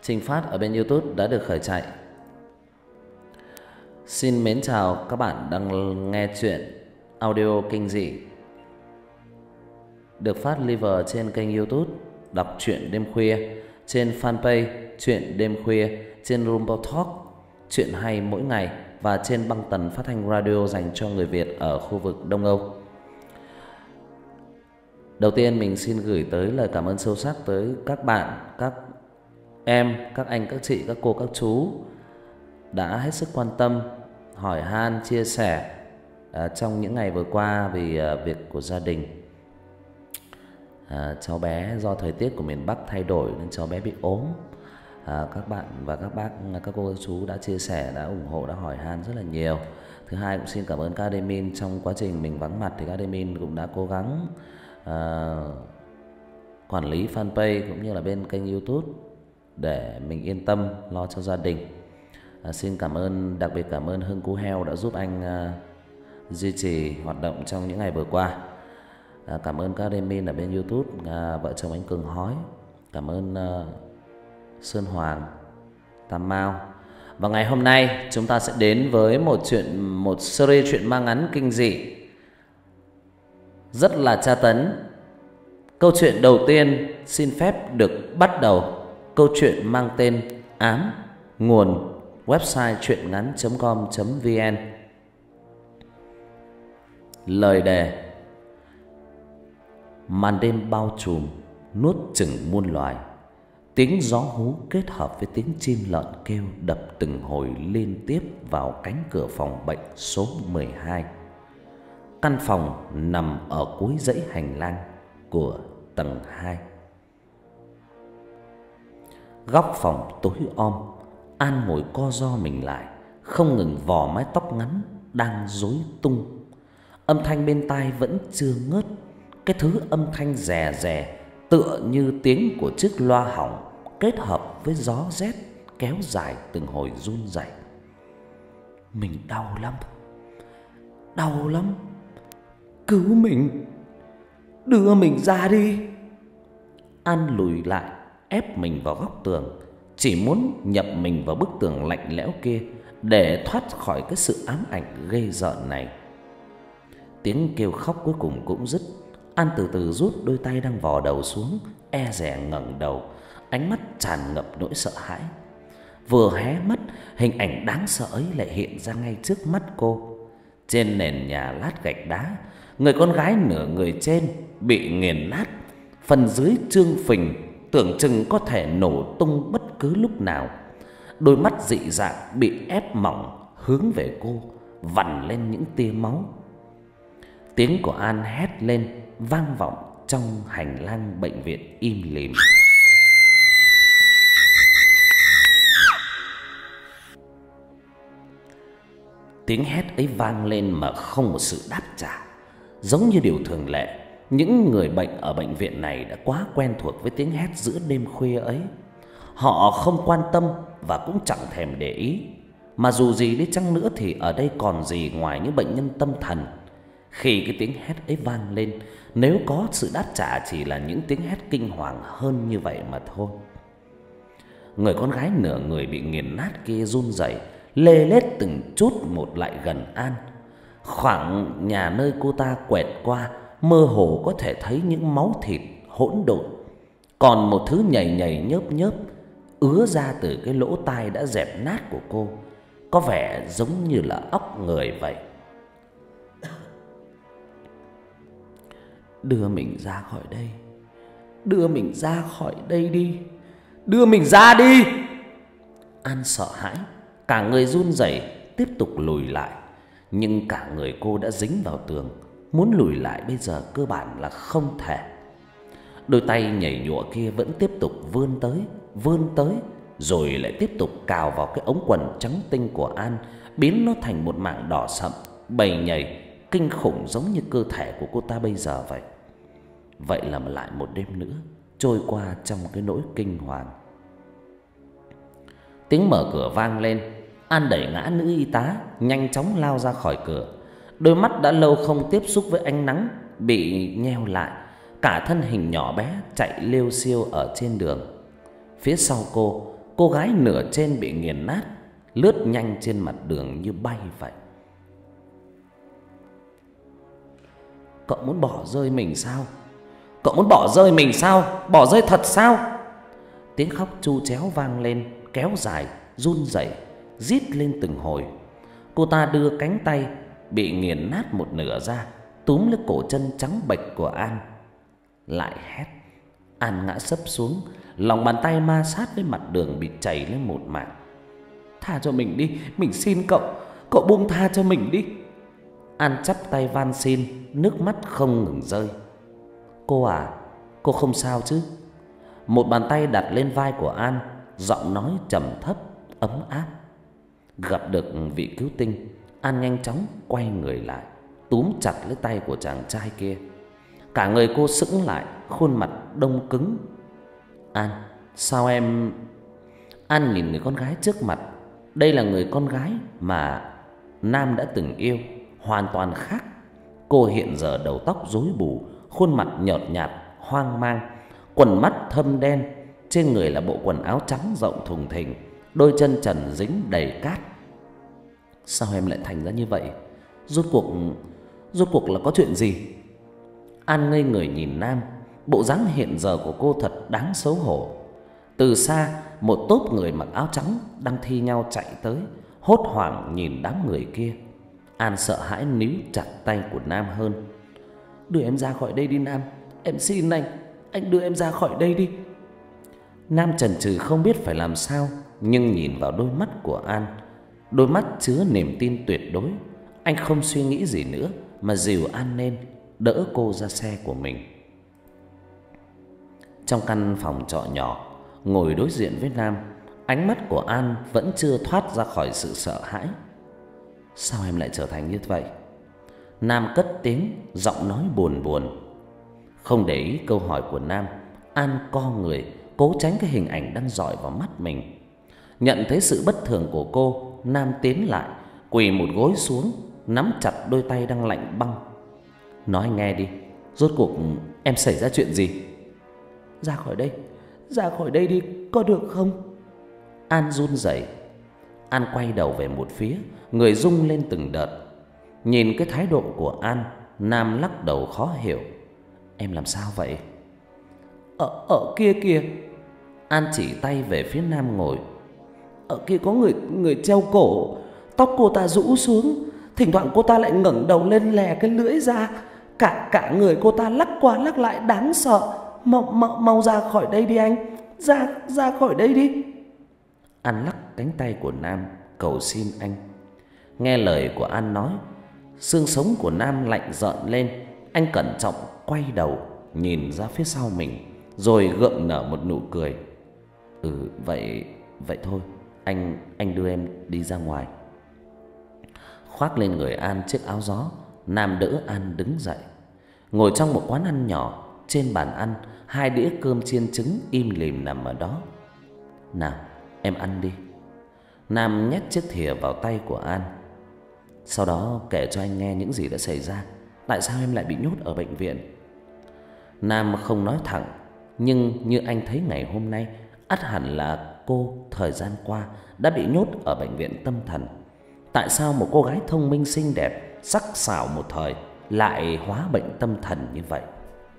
Trình phát ở bên YouTube đã được khởi chạy. Xin mến chào các bạn đang nghe chuyện audio kinh dị được phát live trên kênh YouTube Đọc truyện đêm khuya, trên fanpage Truyện đêm khuya, trên Rumble Talk Chuyện hay mỗi ngày và trên băng tần phát thanh radio dành cho người Việt ở khu vực Đông Âu. Đầu tiên mình xin gửi tới lời cảm ơn sâu sắc tới các bạn, các em, các anh, các chị, các cô, các chú đã hết sức quan tâm, hỏi han, chia sẻ trong những ngày vừa qua vì việc của gia đình. Cháu bé do thời tiết của miền Bắc thay đổi nên cháu bé bị ốm. Các bạn và các bác, các cô, các chú đã chia sẻ, đã ủng hộ, đã hỏi han rất là nhiều. Thứ hai cũng xin cảm ơn các admin. Trong quá trình mình vắng mặt thì các admin cũng đã cố gắng quản lý fanpage cũng như là bên kênh YouTube để mình yên tâm lo cho gia đình. Xin cảm ơn, đặc biệt cảm ơn Hưng Cú Heo đã giúp anh duy trì hoạt động trong những ngày vừa qua. Cảm ơn các admin ở bên YouTube, vợ chồng anh Cường Hói. Cảm ơn Sơn Hoàng, Tam Mao. Và ngày hôm nay chúng ta sẽ đến với một series truyện ma ngắn kinh dị rất là tra tấn. Câu chuyện đầu tiên xin phép được bắt đầu. Câu chuyện mang tên Ám. Nguồn website truyệnngắn.com.vn. Lời đề: màn đêm bao trùm, nuốt chửng muôn loài. Tiếng gió hú kết hợp với tiếng chim lợn kêu đập từng hồi liên tiếp vào cánh cửa phòng bệnh số 12. Căn phòng nằm ở cuối dãy hành lang của tầng 2. Góc phòng tối om, An ngồi co ro mình lại, không ngừng vò mái tóc ngắn đang rối tung. Âm thanh bên tai vẫn chưa ngớt, cái thứ âm thanh rè rè tựa như tiếng của chiếc loa hỏng kết hợp với gió rét kéo dài từng hồi run rẩy. Mình đau lắm, cứu mình, đưa mình ra đi. An lùi lại, ép mình vào góc tường, chỉ muốn nhập mình vào bức tường lạnh lẽo kia để thoát khỏi cái sự ám ảnh ghê rợn này. Tiếng kêu khóc cuối cùng cũng dứt. An từ từ rút đôi tay đang vò đầu xuống, e dè ngẩng đầu, ánh mắt tràn ngập nỗi sợ hãi. Vừa hé mắt, hình ảnh đáng sợ ấy lại hiện ra ngay trước mắt cô. Trên nền nhà lát gạch đá, người con gái nửa người trên bị nghiền nát, phần dưới trương phình, tưởng chừng có thể nổ tung bất cứ lúc nào. Đôi mắt dị dạng bị ép mỏng hướng về cô, vằn lên những tia máu. Tiếng của An hét lên vang vọng trong hành lang bệnh viện im lìm. Tiếng hét ấy vang lên mà không một sự đáp trả. Giống như điều thường lệ, những người bệnh ở bệnh viện này đã quá quen thuộc với tiếng hét giữa đêm khuya ấy. Họ không quan tâm và cũng chẳng thèm để ý. Mà dù gì đi chăng nữa thì ở đây còn gì ngoài những bệnh nhân tâm thần. Khi cái tiếng hét ấy vang lên, nếu có sự đáp trả chỉ là những tiếng hét kinh hoàng hơn như vậy mà thôi. Người con gái nửa người bị nghiền nát kia run rẩy, lê lết từng chút một lại gần An. Khoảng nhà nơi cô ta quẹt qua, mơ hồ có thể thấy những máu thịt hỗn độn. Còn một thứ nhầy nhầy nhớp nhớp ứa ra từ cái lỗ tai đã dẹp nát của cô, có vẻ giống như là óc người vậy. Đưa mình ra khỏi đây, đưa mình ra khỏi đây đi, đưa mình ra đi. An sợ hãi, cả người run rẩy tiếp tục lùi lại. Nhưng cả người cô đã dính vào tường, muốn lùi lại bây giờ cơ bản là không thể. Đôi tay nhảy nhụa kia vẫn tiếp tục vươn tới, rồi lại tiếp tục cào vào cái ống quần trắng tinh của An, biến nó thành một mảng đỏ sậm, bầy nhầy kinh khủng giống như cơ thể của cô ta bây giờ vậy. Vậy là lại một đêm nữa trôi qua trong cái nỗi kinh hoàng. Tiếng mở cửa vang lên. An đẩy ngã nữ y tá, nhanh chóng lao ra khỏi cửa. Đôi mắt đã lâu không tiếp xúc với ánh nắng bị nheo lại, cả thân hình nhỏ bé chạy liêu xiêu ở trên đường. Phía sau cô, cô gái nửa trên bị nghiền nát, lướt nhanh trên mặt đường như bay vậy. Cậu muốn bỏ rơi mình sao? Cậu muốn bỏ rơi mình sao? Bỏ rơi thật sao? Tiếng khóc tru chéo vang lên, kéo dài, run rẩy, rít lên từng hồi. Cô ta đưa cánh tay bị nghiền nát một nửa ra, túm lấy cổ chân trắng bệch của An, lại hét. An ngã sấp xuống, lòng bàn tay ma sát với mặt đường bị chảy lên một mảng. Tha cho mình đi, mình xin cậu, cậu buông tha cho mình đi. An chắp tay van xin, nước mắt không ngừng rơi. Cô à, cô không sao chứ? Một bàn tay đặt lên vai của An, giọng nói trầm thấp, ấm áp. Gặp được vị cứu tinh, An nhanh chóng quay người lại, túm chặt lấy tay của chàng trai kia. Cả người cô sững lại, khuôn mặt đông cứng. An, sao em... An nhìn người con gái trước mặt. Đây là người con gái mà Nam đã từng yêu, hoàn toàn khác. Cô hiện giờ đầu tóc rối bù, khuôn mặt nhợt nhạt, hoang mang, quần mắt thâm đen, trên người là bộ quần áo trắng rộng thùng thình, đôi chân trần dính đầy cát. Sao em lại thành ra như vậy? Rốt cuộc là có chuyện gì? An ngây người nhìn Nam. Bộ dáng hiện giờ của cô thật đáng xấu hổ. Từ xa, một tốp người mặc áo trắng đang thi nhau chạy tới, hốt hoảng nhìn đám người kia. An sợ hãi níu chặt tay của Nam hơn. Đưa em ra khỏi đây đi Nam, em xin anh đưa em ra khỏi đây đi. Nam chần chừ không biết phải làm sao, nhưng nhìn vào đôi mắt của An, đôi mắt chứa niềm tin tuyệt đối, anh không suy nghĩ gì nữa mà dìu An lên, đỡ cô ra xe của mình. Trong căn phòng trọ nhỏ, ngồi đối diện với Nam, ánh mắt của An vẫn chưa thoát ra khỏi sự sợ hãi. Sao em lại trở thành như vậy? Nam cất tiếng, giọng nói buồn buồn. Không để ý câu hỏi của Nam, An co người, cố tránh cái hình ảnh đang dọi vào mắt mình. Nhận thấy sự bất thường của cô, Nam tiến lại, quỳ một gối xuống, nắm chặt đôi tay đang lạnh băng. Nói nghe đi, rốt cuộc em xảy ra chuyện gì? Ra khỏi đây đi, có được không? An run rẩy. An quay đầu về một phía, người rung lên từng đợt. Nhìn cái thái độ của An, Nam lắc đầu khó hiểu. Em làm sao vậy? Ở kia kìa. An chỉ tay về phía Nam ngồi. Ở kia có người treo cổ, tóc cô ta rũ xuống, thỉnh thoảng cô ta lại ngẩng đầu lên lè cái lưỡi ra, cả người cô ta lắc qua lắc lại đáng sợ. Mau ra khỏi đây đi anh, ra khỏi đây đi. An lắc cánh tay của Nam cầu xin anh. Nghe lời của An nói, xương sống của Nam lạnh rợn lên. Anh cẩn trọng quay đầu nhìn ra phía sau mình, rồi gượng nở một nụ cười. Vậy thôi, anh đưa em đi ra ngoài. Khoác lên người An chiếc áo gió, Nam đỡ An đứng dậy. Ngồi trong một quán ăn nhỏ, trên bàn ăn 2 đĩa cơm chiên trứng im lìm nằm ở đó. Nào, em ăn đi. Nam nhét chiếc thìa vào tay của An. Sau đó kể cho anh nghe những gì đã xảy ra. Tại sao em lại bị nhốt ở bệnh viện? Nam không nói thẳng, nhưng như anh thấy ngày hôm nay, ắt hẳn là cô thời gian qua đã bị nhốt ở bệnh viện tâm thần. Tại sao một cô gái thông minh xinh đẹp, sắc sảo một thời lại hóa bệnh tâm thần như vậy?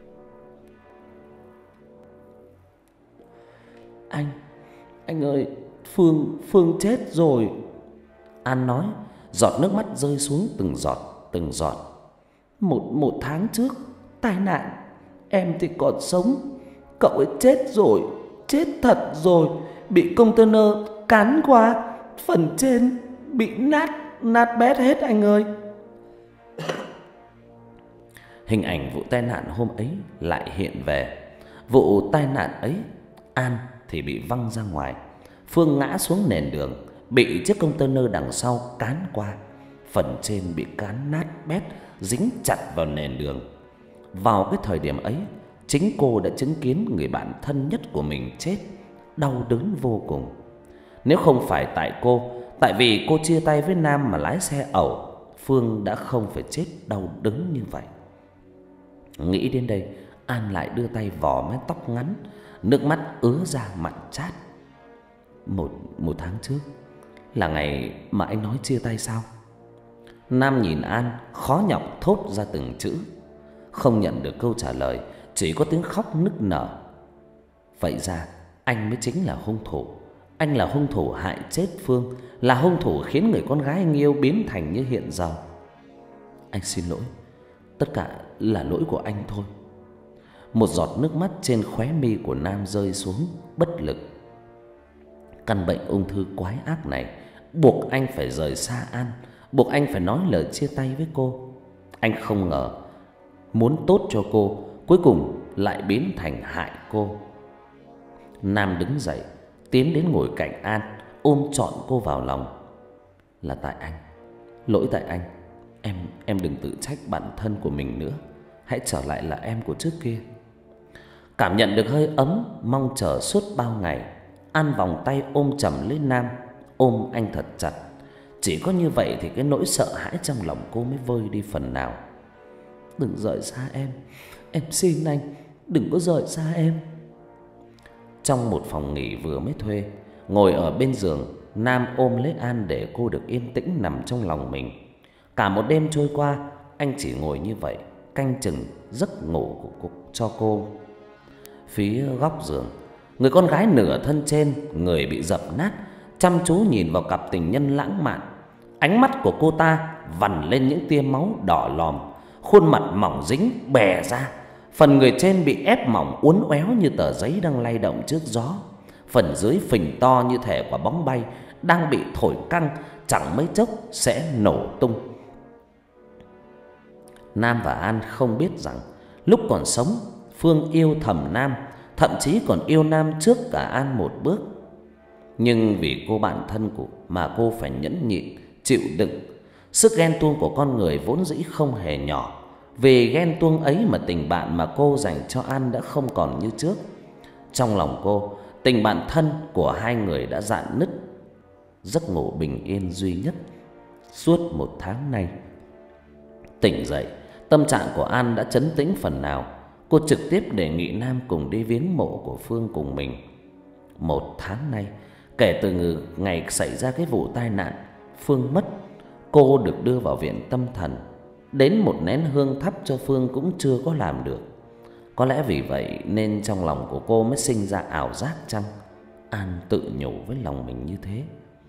Anh ơi, Phương chết rồi. An nói, giọt nước mắt rơi xuống từng giọt. Một tháng trước, tai nạn, em thì còn sống, cậu ấy chết rồi, chết thật rồi, bị container cán qua, phần trên bị nát bét hết anh ơi. Hình ảnh vụ tai nạn hôm ấy lại hiện về. Vụ tai nạn ấy, An thì bị văng ra ngoài, Phương ngã xuống nền đường, bị chiếc container đằng sau cán qua, phần trên bị cán nát bét, dính chặt vào nền đường. Vào cái thời điểm ấy, chính cô đã chứng kiến người bạn thân nhất của mình chết, đau đớn vô cùng. Nếu không phải tại vì cô chia tay với Nam mà lái xe ẩu, Phương đã không phải chết đau đớn như vậy. Nghĩ đến đây, An lại đưa tay vò mái tóc ngắn, nước mắt ứa ra mặn chát. Một tháng trước là ngày mà anh nói chia tay sao? Nam nhìn An, khó nhọc thốt ra từng chữ. Không nhận được câu trả lời, chỉ có tiếng khóc nức nở. Vậy ra anh mới chính là hung thủ. Anh là hung thủ hại chết Phương, là hung thủ khiến người con gái anh yêu biến thành như hiện giờ. Anh xin lỗi, tất cả là lỗi của anh thôi. Một giọt nước mắt trên khóe mi của Nam rơi xuống, bất lực. Căn bệnh ung thư quái ác này buộc anh phải rời xa An, buộc anh phải nói lời chia tay với cô. Anh không ngờ muốn tốt cho cô, cuối cùng lại biến thành hại cô. Nam đứng dậy, tiến đến ngồi cạnh An, ôm trọn cô vào lòng. Là tại anh, lỗi tại anh. Em đừng tự trách bản thân của mình nữa. Hãy trở lại là em của trước kia. Cảm nhận được hơi ấm mong chờ suốt bao ngày, An vòng tay ôm chầm lấy Nam, ôm anh thật chặt. Chỉ có như vậy thì cái nỗi sợ hãi trong lòng cô mới vơi đi phần nào. Đừng rời xa em xin anh, đừng có rời xa em. Trong một phòng nghỉ vừa mới thuê, ngồi ở bên giường, Nam ôm lấy An để cô được yên tĩnh nằm trong lòng mình. Cả một đêm trôi qua, anh chỉ ngồi như vậy, canh chừng giấc ngủ cho cô. Phía góc giường, người con gái nửa thân trên, người bị dập nát, chăm chú nhìn vào cặp tình nhân lãng mạn. Ánh mắt của cô ta vằn lên những tia máu đỏ lòm, khuôn mặt mỏng dính bè ra. Phần người trên bị ép mỏng uốn éo như tờ giấy đang lay động trước gió. Phần dưới phình to như thể quả bóng bay đang bị thổi căng, chẳng mấy chốc sẽ nổ tung. Nam và An không biết rằng lúc còn sống, Phương yêu thầm Nam, thậm chí còn yêu Nam trước cả An một bước. Nhưng vì cô bạn thân mà cô phải nhẫn nhịn, chịu đựng. Sức ghen tuông của con người vốn dĩ không hề nhỏ. Vì ghen tuông ấy mà tình bạn mà cô dành cho An đã không còn như trước. Trong lòng cô, tình bạn thân của hai người đã rạn nứt. Giấc ngủ bình yên duy nhất suốt một tháng nay. Tỉnh dậy, tâm trạng của An đã trấn tĩnh phần nào. Cô trực tiếp đề nghị Nam cùng đi viếng mộ của Phương cùng mình. Một tháng nay, kể từ ngày xảy ra cái vụ tai nạn Phương mất, cô được đưa vào viện tâm thần. Đến một nén hương thắp cho Phương cũng chưa có làm được. Có lẽ vì vậy nên trong lòng của cô mới sinh ra ảo giác chăng? An tự nhủ với lòng mình như thế.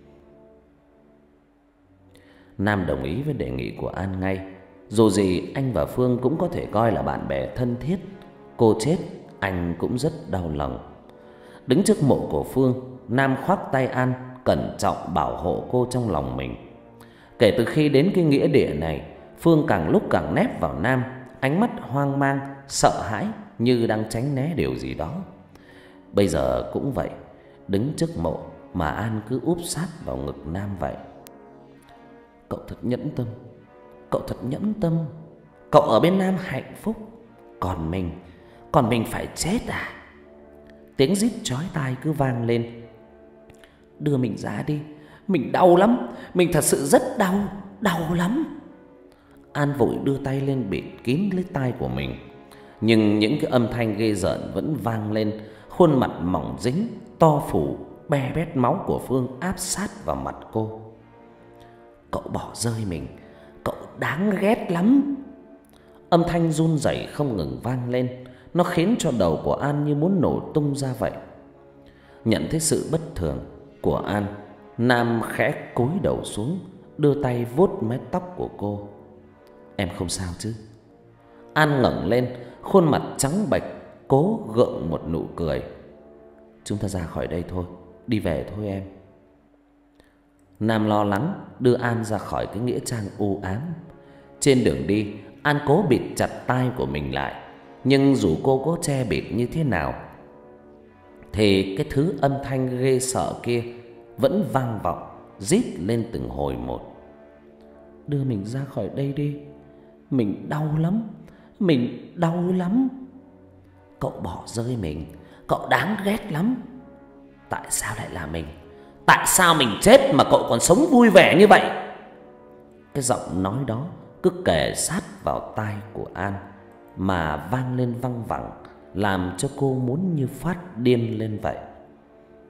Nam đồng ý với đề nghị của An ngay. Dù gì anh và Phương cũng có thể coi là bạn bè thân thiết. Cô chết anh cũng rất đau lòng. Đứng trước mộ của Phương, Nam khoác tay An, cẩn trọng bảo hộ cô trong lòng mình. Kể từ khi đến cái nghĩa địa này, Phương càng lúc càng nép vào Nam, ánh mắt hoang mang, sợ hãi như đang tránh né điều gì đó. Bây giờ cũng vậy, đứng trước mộ mà An cứ úp sát vào ngực Nam vậy. Cậu thật nhẫn tâm, cậu thật nhẫn tâm. Cậu ở bên Nam hạnh phúc, còn mình phải chết à? Tiếng rít chói tai cứ vang lên. Đưa mình ra đi, mình đau lắm, mình thật sự rất đau, đau lắm. An vội đưa tay lên bịt kín lấy tai của mình. Nhưng những cái âm thanh ghê rợn vẫn vang lên. Khuôn mặt mỏng dính, to phủ, be bét máu của Phương áp sát vào mặt cô. Cậu bỏ rơi mình, cậu đáng ghét lắm. Âm thanh run rẩy không ngừng vang lên. Nó khiến cho đầu của An như muốn nổ tung ra vậy. Nhận thấy sự bất thường của An, Nam khẽ cúi đầu xuống, đưa tay vuốt mái tóc của cô. Em không sao chứ? An ngẩng lên, khuôn mặt trắng bệch, cố gượng một nụ cười. Chúng ta ra khỏi đây thôi, đi về thôi em. Nam lo lắng đưa An ra khỏi cái nghĩa trang u ám. Trên đường đi, An cố bịt chặt tai của mình lại. Nhưng dù cô có che bịt như thế nào thì cái thứ âm thanh ghê sợ kia vẫn vang vọng, rít lên từng hồi một. Đưa mình ra khỏi đây đi, mình đau lắm, mình đau lắm. Cậu bỏ rơi mình, cậu đáng ghét lắm. Tại sao lại là mình? Tại sao mình chết mà cậu còn sống vui vẻ như vậy? Cái giọng nói đó cứ kề sát vào tai của An mà vang lên văng vẳng, làm cho cô muốn như phát điên lên vậy.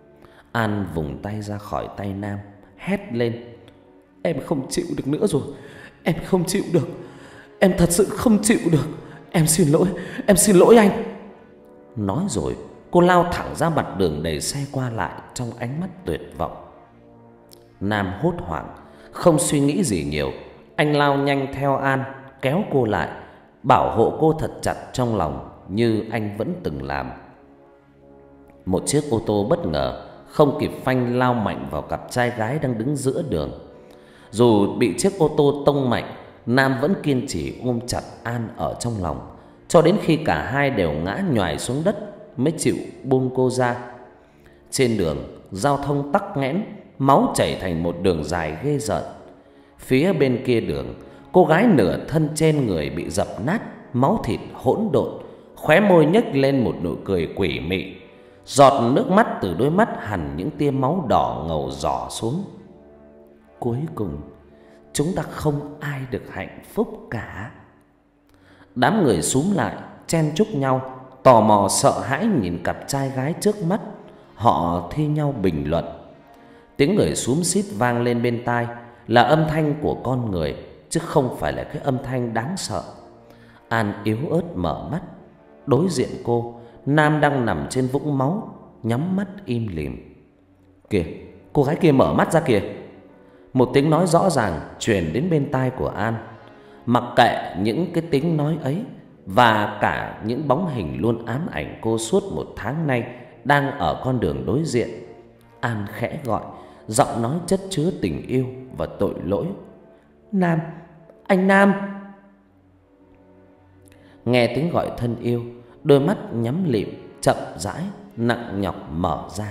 An vùng tay ra khỏi tay Nam, hét lên: "Em không chịu được nữa rồi. Em không chịu được. Em thật sự không chịu được. Em xin lỗi anh." Nói rồi, cô lao thẳng ra mặt đường đầy xe qua lại trong ánh mắt tuyệt vọng. Nam hốt hoảng, không suy nghĩ gì nhiều, anh lao nhanh theo An, kéo cô lại, bảo hộ cô thật chặt trong lòng như anh vẫn từng làm. Một chiếc ô tô bất ngờ không kịp phanh lao mạnh vào cặp trai gái đang đứng giữa đường. Dù bị chiếc ô tô tông mạnh, Nam vẫn kiên trì ôm chặt An ở trong lòng, cho đến khi cả hai đều ngã nhoài xuống đất mới chịu buông cô ra. Trên đường, giao thông tắc nghẽn, máu chảy thành một đường dài ghê rợn. Phía bên kia đường, cô gái nửa thân trên người bị dập nát, máu thịt hỗn độn, khóe môi nhếch lên một nụ cười quỷ mị. Giọt nước mắt từ đôi mắt hằn những tia máu đỏ ngầu rỏ xuống. Cuối cùng, chúng ta không ai được hạnh phúc cả. Đám người xúm lại, chen chúc nhau, tò mò sợ hãi nhìn cặp trai gái trước mắt. Họ thi nhau bình luận. Tiếng người xúm xít vang lên bên tai là âm thanh của con người, chứ không phải là cái âm thanh đáng sợ. An yếu ớt mở mắt. Đối diện cô, Nam đang nằm trên vũng máu, nhắm mắt im lìm. "Kìa, cô gái kia mở mắt ra kìa." Một tiếng nói rõ ràng truyền đến bên tai của An. Mặc kệ những cái tiếng nói ấy và cả những bóng hình luôn ám ảnh cô suốt một tháng nay đang ở con đường đối diện, An khẽ gọi, giọng nói chất chứa tình yêu và tội lỗi: "Nam, anh Nam." Nghe tiếng gọi thân yêu, đôi mắt nhắm lịm chậm rãi nặng nhọc mở ra.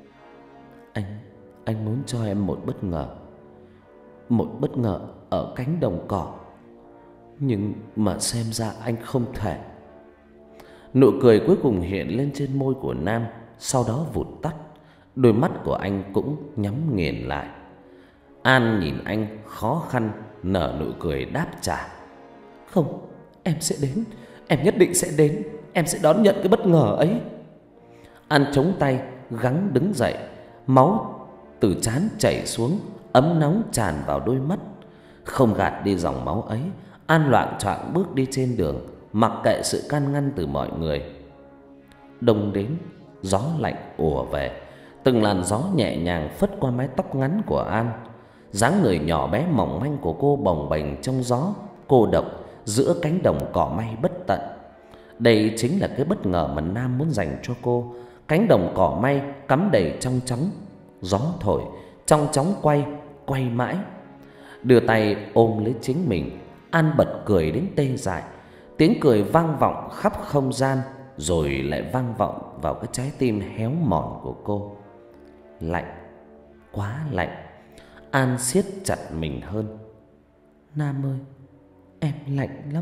Anh muốn cho em một bất ngờ. Một bất ngờ ở cánh đồng cỏ. Nhưng mà xem ra anh không thể." Nụ cười cuối cùng hiện lên trên môi của Nam, sau đó vụt tắt. Đôi mắt của anh cũng nhắm nghiền lại. An nhìn anh khó khăn nở nụ cười đáp trả: "Không, em sẽ đến. Em nhất định sẽ đến. Em sẽ đón nhận cái bất ngờ ấy." An chống tay gắng đứng dậy. Máu từ trán chảy xuống, ấm nóng tràn vào đôi mắt. Không gạt đi dòng máu ấy, An loạng choạng bước đi trên đường, mặc kệ sự can ngăn từ mọi người. Đông đến, gió lạnh ùa về. Từng làn gió nhẹ nhàng phất qua mái tóc ngắn của An. Dáng người nhỏ bé mỏng manh của cô bồng bềnh trong gió, cô độc giữa cánh đồng cỏ may bất tận. Đây chính là cái bất ngờ mà Nam muốn dành cho cô. Cánh đồng cỏ may cắm đầy trong chóng, gió thổi, trong chóng quay mãi. Đưa tay ôm lấy chính mình, An bật cười đến tê dại. Tiếng cười vang vọng khắp không gian, rồi lại vang vọng vào cái trái tim héo mòn của cô. Lạnh, quá lạnh. An siết chặt mình hơn. "Nam ơi, em lạnh lắm."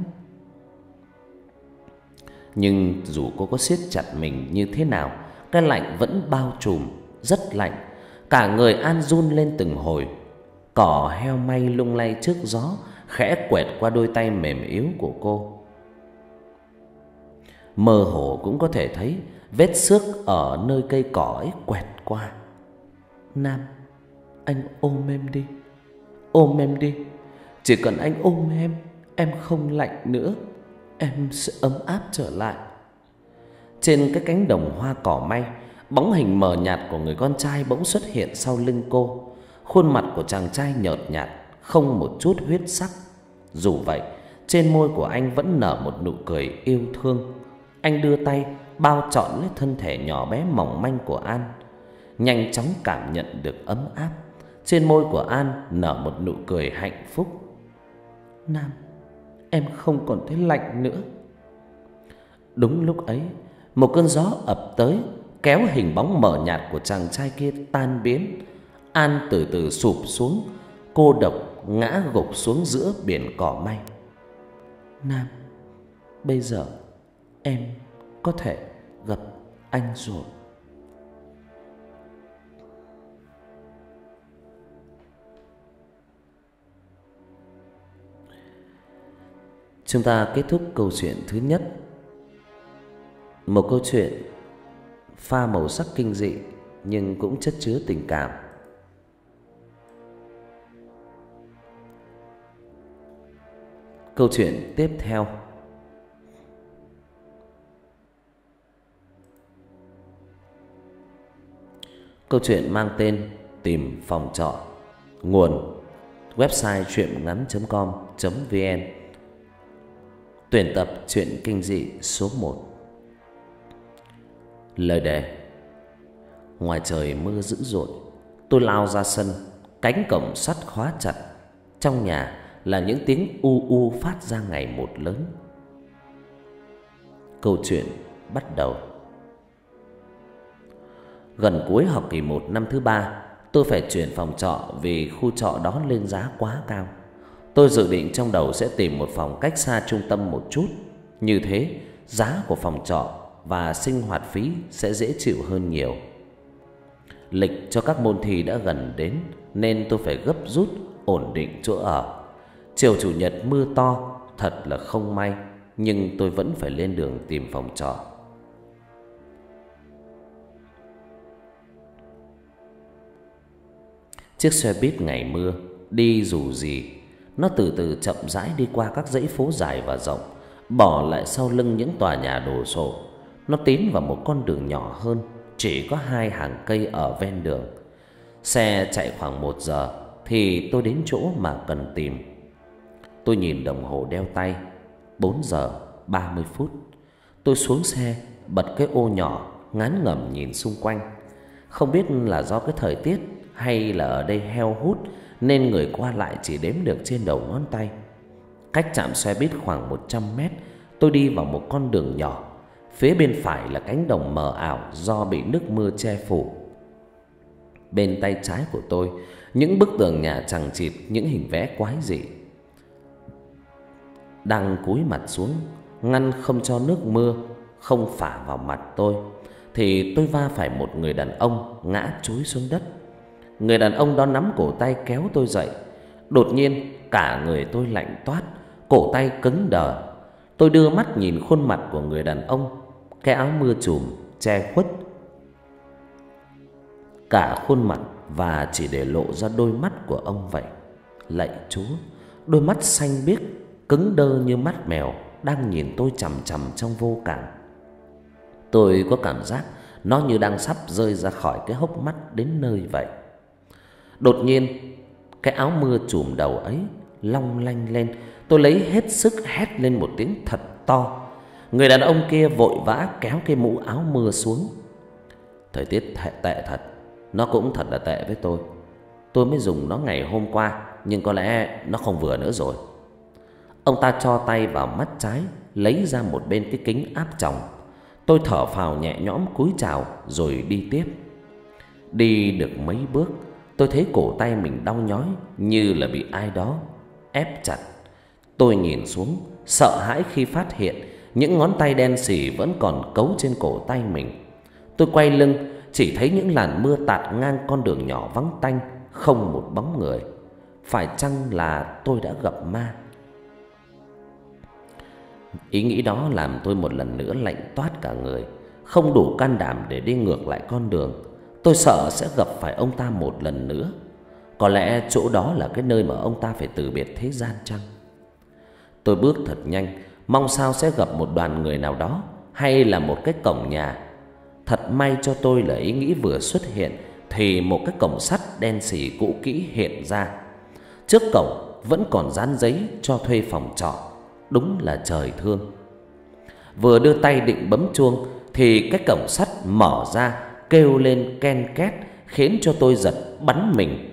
Nhưng dù cô có siết chặt mình như thế nào, cái lạnh vẫn bao trùm, rất lạnh. Cả người An run lên từng hồi. Cỏ heo may lung lay trước gió, khẽ quẹt qua đôi tay mềm yếu của cô. Mơ hồ cũng có thể thấy vết xước ở nơi cây cỏ ấy quẹt qua. "Nam, anh ôm em đi. Ôm em đi. Chỉ cần anh ôm em không lạnh nữa. Em sẽ ấm áp trở lại." Trên cái cánh đồng hoa cỏ may, bóng hình mờ nhạt của người con trai bỗng xuất hiện sau lưng cô. Khuôn mặt của chàng trai nhợt nhạt, không một chút huyết sắc. Dù vậy, trên môi của anh vẫn nở một nụ cười yêu thương. Anh đưa tay bao trọn lấy thân thể nhỏ bé mỏng manh của An, nhanh chóng cảm nhận được ấm áp. Trên môi của An nở một nụ cười hạnh phúc. "Nam, em không còn thấy lạnh nữa." Đúng lúc ấy, một cơn gió ập tới, kéo hình bóng mờ nhạt của chàng trai kia tan biến. An từ từ sụp xuống, cô độc ngã gục xuống giữa biển cỏ may. "Nam, bây giờ em có thể gặp anh rồi." Chúng ta kết thúc câu chuyện thứ nhất. Một câu chuyện pha màu sắc kinh dị nhưng cũng chất chứa tình cảm. Câu chuyện tiếp theo. Câu chuyện mang tên Tìm phòng trọ. Nguồn website truyệnngắn.com.vn. Tuyển tập truyện kinh dị số 1. Lời đề. Ngoài trời mưa dữ dội, tôi lao ra sân, cánh cổng sắt khóa chặt. Trong nhà là những tiếng u u phát ra ngày một lớn. Câu chuyện bắt đầu. Gần cuối học kỳ 1 năm thứ 3, tôi phải chuyển phòng trọ vì khu trọ đó lên giá quá cao. Tôi dự định trong đầu sẽ tìm một phòng cách xa trung tâm một chút. Như thế, giá của phòng trọ và sinh hoạt phí sẽ dễ chịu hơn nhiều. Lịch cho các môn thi đã gần đến nên tôi phải gấp rút ổn định chỗ ở. Chiều chủ nhật mưa to, thật là không may, nhưng tôi vẫn phải lên đường tìm phòng trọ. Chiếc xe buýt ngày mưa đi dù gì, nó từ từ chậm rãi đi qua các dãy phố dài và rộng, bỏ lại sau lưng những tòa nhà đồ sộ. Nó tiến vào một con đường nhỏ hơn, chỉ có 2 hàng cây ở ven đường. Xe chạy khoảng 1 giờ thì tôi đến chỗ mà cần tìm. Tôi nhìn đồng hồ đeo tay, 4 giờ 30 phút. Tôi xuống xe, bật cái ô nhỏ, ngán ngẩm nhìn xung quanh. Không biết là do cái thời tiết hay là ở đây heo hút nên người qua lại chỉ đếm được trên đầu ngón tay. Cách trạm xe buýt khoảng 100 mét, tôi đi vào một con đường nhỏ. Phía bên phải là cánh đồng mờ ảo do bị nước mưa che phủ. Bên tay trái của tôi, những bức tường nhà chằng chịt những hình vẽ quái dị. Đang cúi mặt xuống, ngăn không cho nước mưa không phả vào mặt tôi, thì tôi va phải một người đàn ông ngã chúi xuống đất. Người đàn ông đó nắm cổ tay kéo tôi dậy. Đột nhiên cả người tôi lạnh toát, cổ tay cứng đờ. Tôi đưa mắt nhìn khuôn mặt của người đàn ông, cái áo mưa trùm che khuất cả khuôn mặt và chỉ để lộ ra đôi mắt của ông vậy. Lạy Chúa, đôi mắt xanh biếc cứng đơ như mắt mèo đang nhìn tôi chằm chằm trong vô cảm. Tôi có cảm giác nó như đang sắp rơi ra khỏi cái hốc mắt đến nơi vậy. Đột nhiên, cái áo mưa trùm đầu ấy long lanh lên. Tôi lấy hết sức hét lên một tiếng thật to. Người đàn ông kia vội vã kéo cái mũ áo mưa xuống. Thời tiết tệ thật, nó cũng thật là tệ với tôi. Tôi mới dùng nó ngày hôm qua, nhưng có lẽ nó không vừa nữa rồi. Ông ta cho tay vào mắt trái, lấy ra một bên cái kính áp tròng. Tôi thở phào nhẹ nhõm cúi chào rồi đi tiếp. Đi được mấy bước, tôi thấy cổ tay mình đau nhói như là bị ai đó ép chặt. Tôi nhìn xuống, sợ hãi khi phát hiện những ngón tay đen sì vẫn còn cấu trên cổ tay mình. Tôi quay lưng, chỉ thấy những làn mưa tạt ngang con đường nhỏ vắng tanh, không một bóng người. Phải chăng là tôi đã gặp ma? Ý nghĩ đó làm tôi một lần nữa lạnh toát cả người, không đủ can đảm để đi ngược lại con đường. Tôi sợ sẽ gặp phải ông ta một lần nữa. Có lẽ chỗ đó là cái nơi mà ông ta phải từ biệt thế gian chăng? Tôi bước thật nhanh, mong sao sẽ gặp một đoàn người nào đó hay là một cái cổng nhà. Thật may cho tôi là ý nghĩ vừa xuất hiện thì một cái cổng sắt đen sì cũ kỹ hiện ra. Trước cổng vẫn còn dán giấy cho thuê phòng trọ. Đúng là trời thương. Vừa đưa tay định bấm chuông thì cái cổng sắt mở ra, kêu lên ken két, khiến cho tôi giật bắn mình.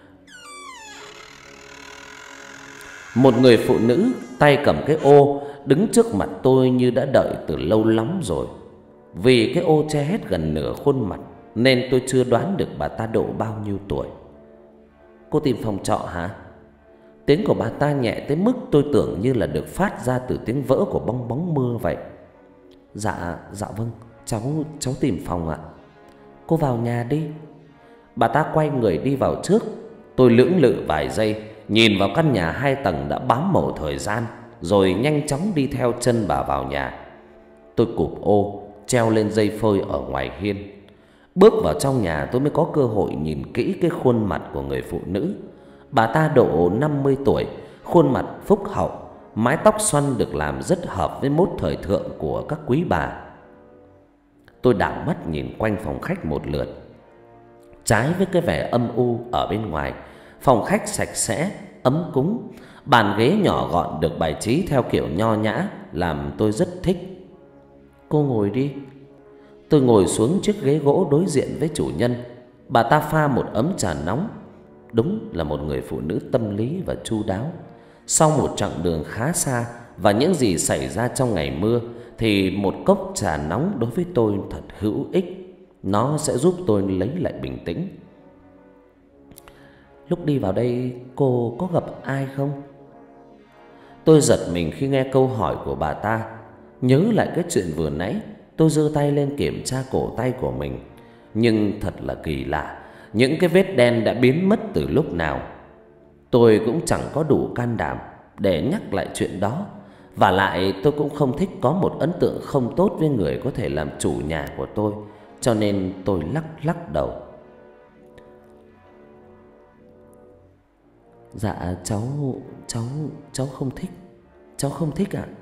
Một người phụ nữ tay cầm cái ô đứng trước mặt tôi như đã đợi từ lâu lắm rồi. Vì cái ô che hết gần nửa khuôn mặt nên tôi chưa đoán được bà ta độ bao nhiêu tuổi. Cô tìm phòng trọ hả? Tiếng của bà ta nhẹ tới mức tôi tưởng như là được phát ra từ tiếng vỡ của bong bóng mưa vậy. Dạ vâng, cháu tìm phòng ạ. Cô vào nhà đi. Bà ta quay người đi vào trước. Tôi lưỡng lự vài giây, nhìn vào căn nhà 2 tầng đã bám màu thời gian, rồi nhanh chóng đi theo chân bà vào nhà. Tôi cụp ô treo lên dây phơi ở ngoài hiên. Bước vào trong nhà tôi mới có cơ hội nhìn kỹ cái khuôn mặt của người phụ nữ. Bà ta độ 50 tuổi, khuôn mặt phúc hậu, mái tóc xoăn được làm rất hợp với mốt thời thượng của các quý bà. Tôi đảo mắt nhìn quanh phòng khách một lượt. Trái với cái vẻ âm u ở bên ngoài, phòng khách sạch sẽ, ấm cúng, bàn ghế nhỏ gọn được bài trí theo kiểu nho nhã làm tôi rất thích. "Cô ngồi đi." Tôi ngồi xuống chiếc ghế gỗ đối diện với chủ nhân. Bà ta pha một ấm trà nóng. Đúng là một người phụ nữ tâm lý và chu đáo. Sau một chặng đường khá xa và những gì xảy ra trong ngày mưa thì một cốc trà nóng đối với tôi thật hữu ích. Nó sẽ giúp tôi lấy lại bình tĩnh. "Lúc đi vào đây cô có gặp ai không?" Tôi giật mình khi nghe câu hỏi của bà ta. Nhớ lại cái chuyện vừa nãy, tôi giơ tay lên kiểm tra cổ tay của mình. Nhưng thật là kỳ lạ, những cái vết đen đã biến mất từ lúc nào. Tôi cũng chẳng có đủ can đảm để nhắc lại chuyện đó. Và lại tôi cũng không thích có một ấn tượng không tốt với người có thể làm chủ nhà của tôi, cho nên tôi lắc đầu. "Dạ cháu không thích. Cháu không thích ạ."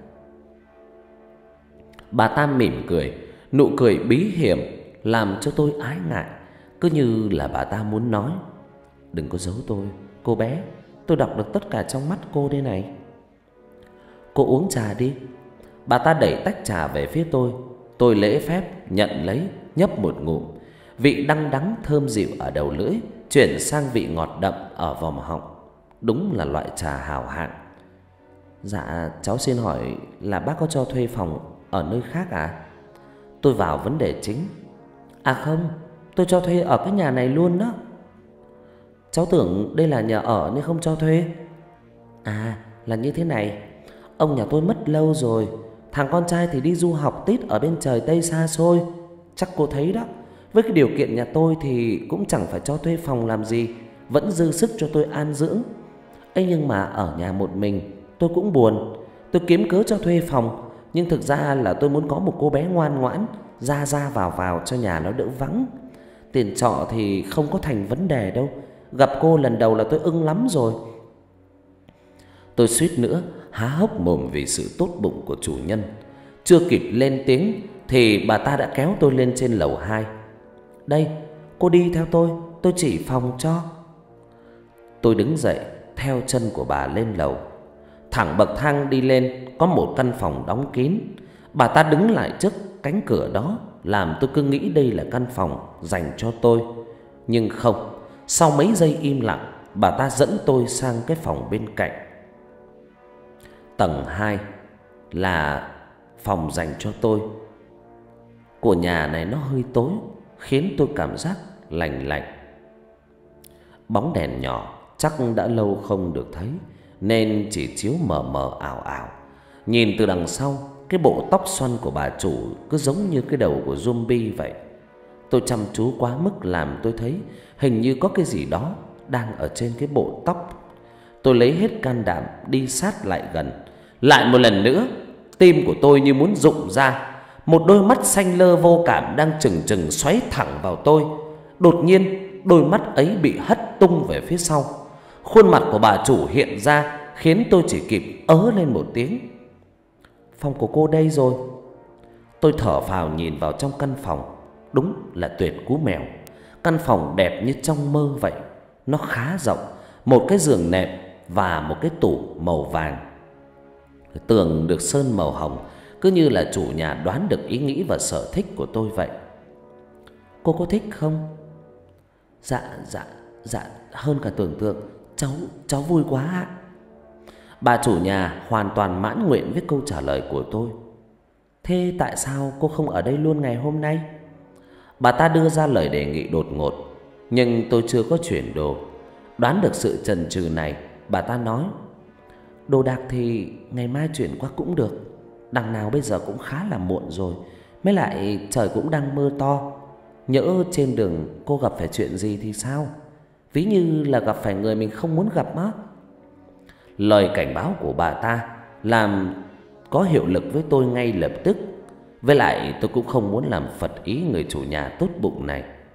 Bà ta mỉm cười, nụ cười bí hiểm làm cho tôi ái ngại, cứ như là bà ta muốn nói: "Đừng có giấu tôi, cô bé, tôi đọc được tất cả trong mắt cô đây này." "Cô uống trà đi." Bà ta đẩy tách trà về phía tôi. Tôi lễ phép nhận lấy, nhấp một ngụm. Vị đắng đắng thơm dịu ở đầu lưỡi chuyển sang vị ngọt đậm ở vòm họng. Đúng là loại trà hảo hạng. "Dạ cháu xin hỏi là bác có cho thuê phòng ở nơi khác à?" Tôi vào vấn đề chính. "À không, tôi cho thuê ở cái nhà này luôn đó." "Cháu tưởng đây là nhà ở nên không cho thuê." "À, là như thế này. Ông nhà tôi mất lâu rồi. Thằng con trai thì đi du học tít ở bên trời Tây xa xôi. Chắc cô thấy đó. Với cái điều kiện nhà tôi thì cũng chẳng phải cho thuê phòng làm gì, vẫn dư sức cho tôi an dưỡng. Ấy nhưng mà ở nhà một mình tôi cũng buồn. Tôi kiếm cớ cho thuê phòng, nhưng thực ra là tôi muốn có một cô bé ngoan ngoãn, ra ra vào cho nhà nó đỡ vắng. Tiền trọ thì không có thành vấn đề đâu. Gặp cô lần đầu là tôi ưng lắm rồi." Tôi suýt nữa há hốc mồm vì sự tốt bụng của chủ nhân. Chưa kịp lên tiếng thì bà ta đã kéo tôi lên trên lầu 2. "Đây, cô đi theo tôi chỉ phòng cho." Tôi đứng dậy theo chân của bà lên lầu. Thẳng bậc thang đi lên có một căn phòng đóng kín. Bà ta đứng lại trước cánh cửa đó làm tôi cứ nghĩ đây là căn phòng dành cho tôi. Nhưng không, sau mấy giây im lặng, bà ta dẫn tôi sang cái phòng bên cạnh. Tầng 2 là phòng dành cho tôi. Của nhà này nó hơi tối, khiến tôi cảm giác lành lạnh. Bóng đèn nhỏ chắc đã lâu không được thấy nên chỉ chiếu mờ mờ ảo ảo. Nhìn từ đằng sau, cái bộ tóc xoăn của bà chủ cứ giống như cái đầu của zombie vậy. Tôi chăm chú quá mức làm tôi thấy hình như có cái gì đó đang ở trên cái bộ tóc. Tôi lấy hết can đảm đi sát lại gần. Lại một lần nữa, tim của tôi như muốn rụng ra. Một đôi mắt xanh lơ vô cảm đang trừng trừng xoáy thẳng vào tôi. Đột nhiên, đôi mắt ấy bị hất tung về phía sau. Khuôn mặt của bà chủ hiện ra khiến tôi chỉ kịp ớ lên một tiếng. "Phòng của cô đây rồi." Tôi thở phào nhìn vào trong căn phòng. Đúng là tuyệt cú mèo. Căn phòng đẹp như trong mơ vậy. Nó khá rộng, một cái giường nệm và một cái tủ màu vàng. Tường được sơn màu hồng, cứ như là chủ nhà đoán được ý nghĩ và sở thích của tôi vậy. "Cô có thích không?" Dạ, hơn cả tưởng tượng. Cháu vui quá ạ." Bà chủ nhà hoàn toàn mãn nguyện với câu trả lời của tôi. "Thế tại sao cô không ở đây luôn ngày hôm nay?" Bà ta đưa ra lời đề nghị đột ngột, nhưng tôi chưa có chuyển đồ. Đoán được sự chần chừ này, bà ta nói: "Đồ đạc thì ngày mai chuyển qua cũng được. Đằng nào bây giờ cũng khá là muộn rồi. Mới lại trời cũng đang mưa to. Nhỡ trên đường cô gặp phải chuyện gì thì sao? Ví như là gặp phải người mình không muốn gặp á." Lời cảnh báo của bà ta làm có hiệu lực với tôi ngay lập tức. Với lại tôi cũng không muốn làm phật ý người chủ nhà tốt bụng này.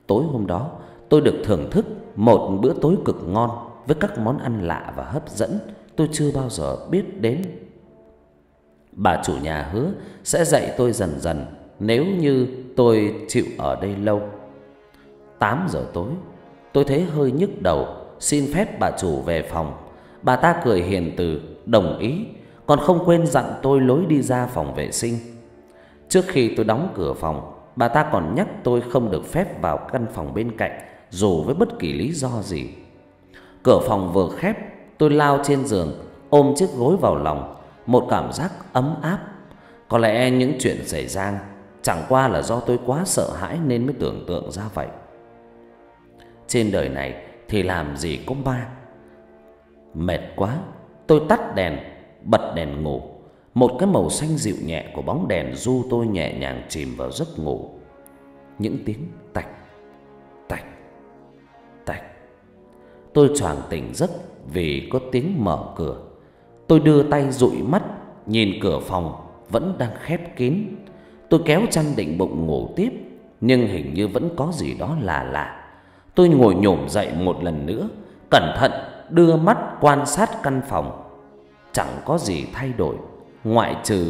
Tối hôm đó, tôi được thưởng thức một bữa tối cực ngon với các món ăn lạ và hấp dẫn tôi chưa bao giờ biết đến. Bà chủ nhà hứa sẽ dạy tôi dần dần nếu như tôi chịu ở đây lâu. 8 giờ tối, tôi thấy hơi nhức đầu, xin phép bà chủ về phòng. Bà ta cười hiền từ đồng ý, còn không quên dặn tôi lối đi ra phòng vệ sinh. Trước khi tôi đóng cửa phòng, bà ta còn nhắc tôi không được phép vào căn phòng bên cạnh dù với bất kỳ lý do gì. Cửa phòng vừa khép, tôi lao trên giường, ôm chiếc gối vào lòng, một cảm giác ấm áp. Có lẽ những chuyện xảy ra chẳng qua là do tôi quá sợ hãi nên mới tưởng tượng ra vậy. Trên đời này thì làm gì có ma. Mệt quá, tôi tắt đèn, bật đèn ngủ. Một cái màu xanh dịu nhẹ của bóng đèn du tôi nhẹ nhàng chìm vào giấc ngủ. Những tiếng tạch, tạch, tạch. Tôi choàng tỉnh giấc vì có tiếng mở cửa. Tôi đưa tay dụi mắt, nhìn cửa phòng vẫn đang khép kín. Tôi kéo chăn định bụng ngủ tiếp, nhưng hình như vẫn có gì đó lạ lạ. Tôi ngồi nhổm dậy một lần nữa, cẩn thận đưa mắt quan sát căn phòng. Chẳng có gì thay đổi, ngoại trừ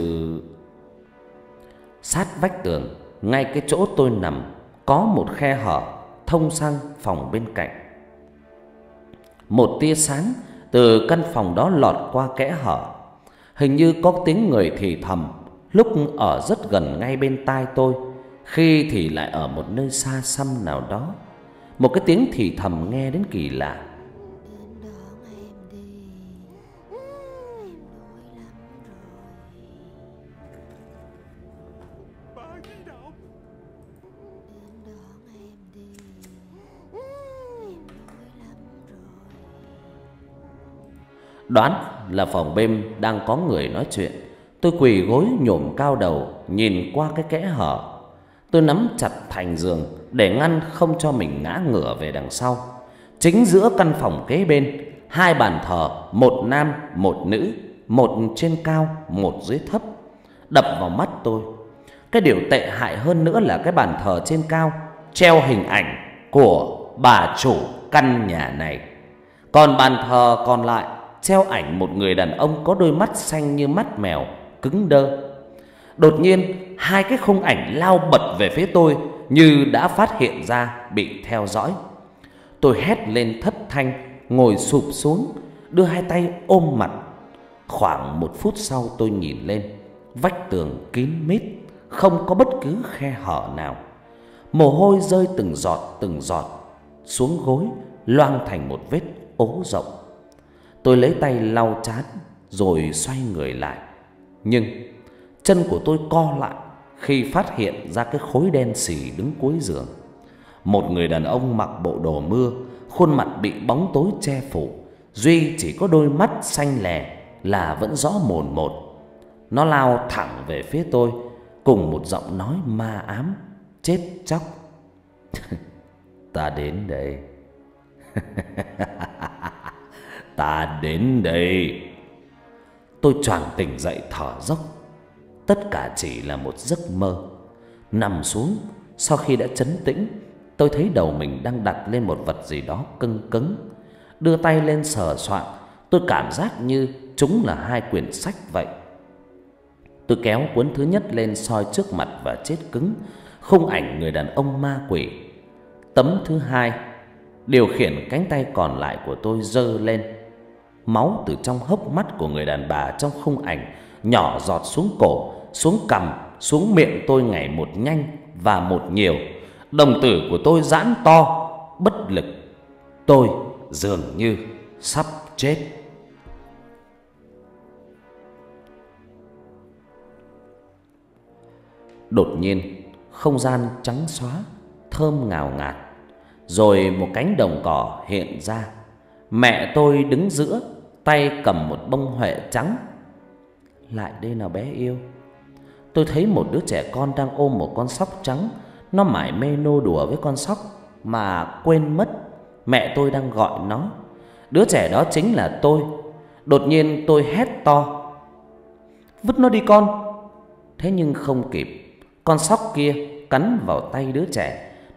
sát vách tường, ngay cái chỗ tôi nằm, có một khe hở thông sang phòng bên cạnh. Một tia sáng từ căn phòng đó lọt qua kẽ hở. Hình như có tiếng người thì thầm, lúc ở rất gần ngay bên tai tôi, khi thì lại ở một nơi xa xăm nào đó. Một cái tiếng thì thầm nghe đến kỳ lạ. Đoán là phòng bên đang có người nói chuyện. Tôi quỳ gối nhổm cao đầu, nhìn qua cái kẽ hở. Tôi nắm chặt thành giường để ngăn không cho mình ngã ngửa về đằng sau. Chính giữa căn phòng kế bên, hai bàn thờ, một nam một nữ, một trên cao một dưới thấp, đập vào mắt tôi. Cái điều tệ hại hơn nữa là cái bàn thờ trên cao treo hình ảnh của bà chủ căn nhà này, còn bàn thờ còn lại treo ảnh một người đàn ông có đôi mắt xanh như mắt mèo, cứng đơ. Đột nhiên, hai cái khung ảnh lao bật về phía tôi như đã phát hiện ra bị theo dõi. Tôi hét lên thất thanh, ngồi sụp xuống, đưa hai tay ôm mặt. Khoảng 1 phút sau tôi nhìn lên, vách tường kín mít, không có bất cứ khe hở nào. Mồ hôi rơi từng giọt xuống gối, loang thành một vết ố rộng. Tôi lấy tay lau trán rồi xoay người lại, nhưng chân của tôi co lại khi phát hiện ra cái khối đen xì đứng cuối giường. Một người đàn ông mặc bộ đồ mưa, khuôn mặt bị bóng tối che phủ, duy chỉ có đôi mắt xanh lè là vẫn rõ mồn một. Nó lao thẳng về phía tôi cùng một giọng nói ma ám, chết chóc. Ta đến đây. Ta đến đây. Tôi choàng tỉnh dậy thở dốc. Tất cả chỉ là một giấc mơ. Nằm xuống, sau khi đã trấn tĩnh, tôi thấy đầu mình đang đặt lên một vật gì đó cứng cứng. Đưa tay lên sờ soạng, tôi cảm giác như chúng là hai quyển sách vậy. Tôi kéo cuốn thứ nhất lên soi trước mặt và chết cứng, khung ảnh người đàn ông ma quỷ. Tấm thứ hai, điều khiển cánh tay còn lại của tôi giơ lên. Máu từ trong hốc mắt của người đàn bà trong khung ảnh nhỏ giọt xuống cổ, xuống cằm, xuống miệng tôi ngày một nhanh và một nhiều. Đồng tử của tôi giãn to, bất lực. Tôi dường như sắp chết. Đột nhiên, không gian trắng xóa, thơm ngào ngạt. Rồi một cánh đồng cỏ hiện ra. Mẹ tôi đứng giữa, tay cầm một bông huệ trắng. Lại đây nào bé yêu. Tôi thấy một đứa trẻ con đang ôm một con sóc trắng. Nó mải mê nô đùa với con sóc mà quên mất mẹ tôi đang gọi nó. Đứa trẻ đó chính là tôi. Đột nhiên tôi hét to: vứt nó đi con. Thế nhưng không kịp. Con sóc kia cắn vào tay đứa trẻ.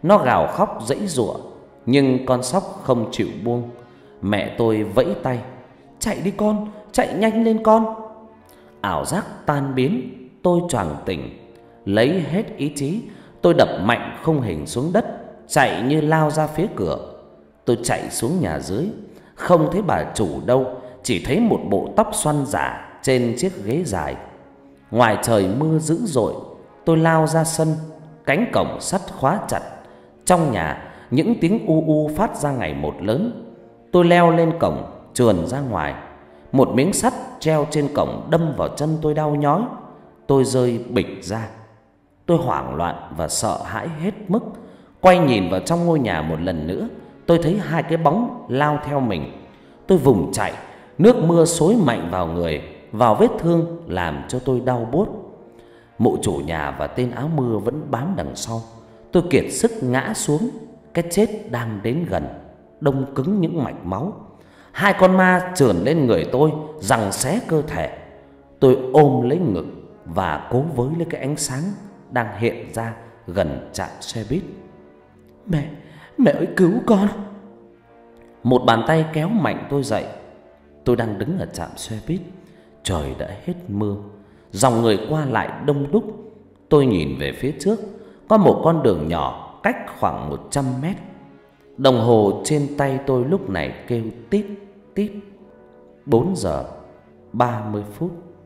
Nó gào khóc giãy giụa, nhưng con sóc không chịu buông. Mẹ tôi vẫy tay: "Chạy đi con, chạy nhanh lên con." Ảo giác tan biến, tôi choàng tỉnh. Lấy hết ý chí, tôi đập mạnh khung hình xuống đất, chạy như lao ra phía cửa. Tôi chạy xuống nhà dưới, không thấy bà chủ đâu, chỉ thấy một bộ tóc xoăn giả trên chiếc ghế dài. Ngoài trời mưa dữ dội, tôi lao ra sân. Cánh cổng sắt khóa chặt. Trong nhà những tiếng u u phát ra ngày một lớn. Tôi leo lên cổng, trườn ra ngoài. Một miếng sắt treo trên cổng đâm vào chân tôi đau nhói. Tôi rơi bịch ra. Tôi hoảng loạn và sợ hãi hết mức. Quay nhìn vào trong ngôi nhà một lần nữa, tôi thấy hai cái bóng lao theo mình. Tôi vùng chạy, nước mưa xối mạnh vào người, vào vết thương làm cho tôi đau buốt. Mụ chủ nhà và tên áo mưa vẫn bám đằng sau. Tôi kiệt sức ngã xuống. Cái chết đang đến gần, đông cứng những mạch máu. Hai con ma trườn lên người tôi, giằng xé cơ thể. Tôi ôm lấy ngực và cố với lấy cái ánh sáng đang hiện ra gần trạm xe buýt. Mẹ ơi cứu con!" Một bàn tay kéo mạnh tôi dậy. Tôi đang đứng ở trạm xe buýt. Trời đã hết mưa, dòng người qua lại đông đúc. Tôi nhìn về phía trước, có một con đường nhỏ cách khoảng 100 mét. Đồng hồ trên tay tôi lúc này kêu tít tít. 4 giờ 30 phút.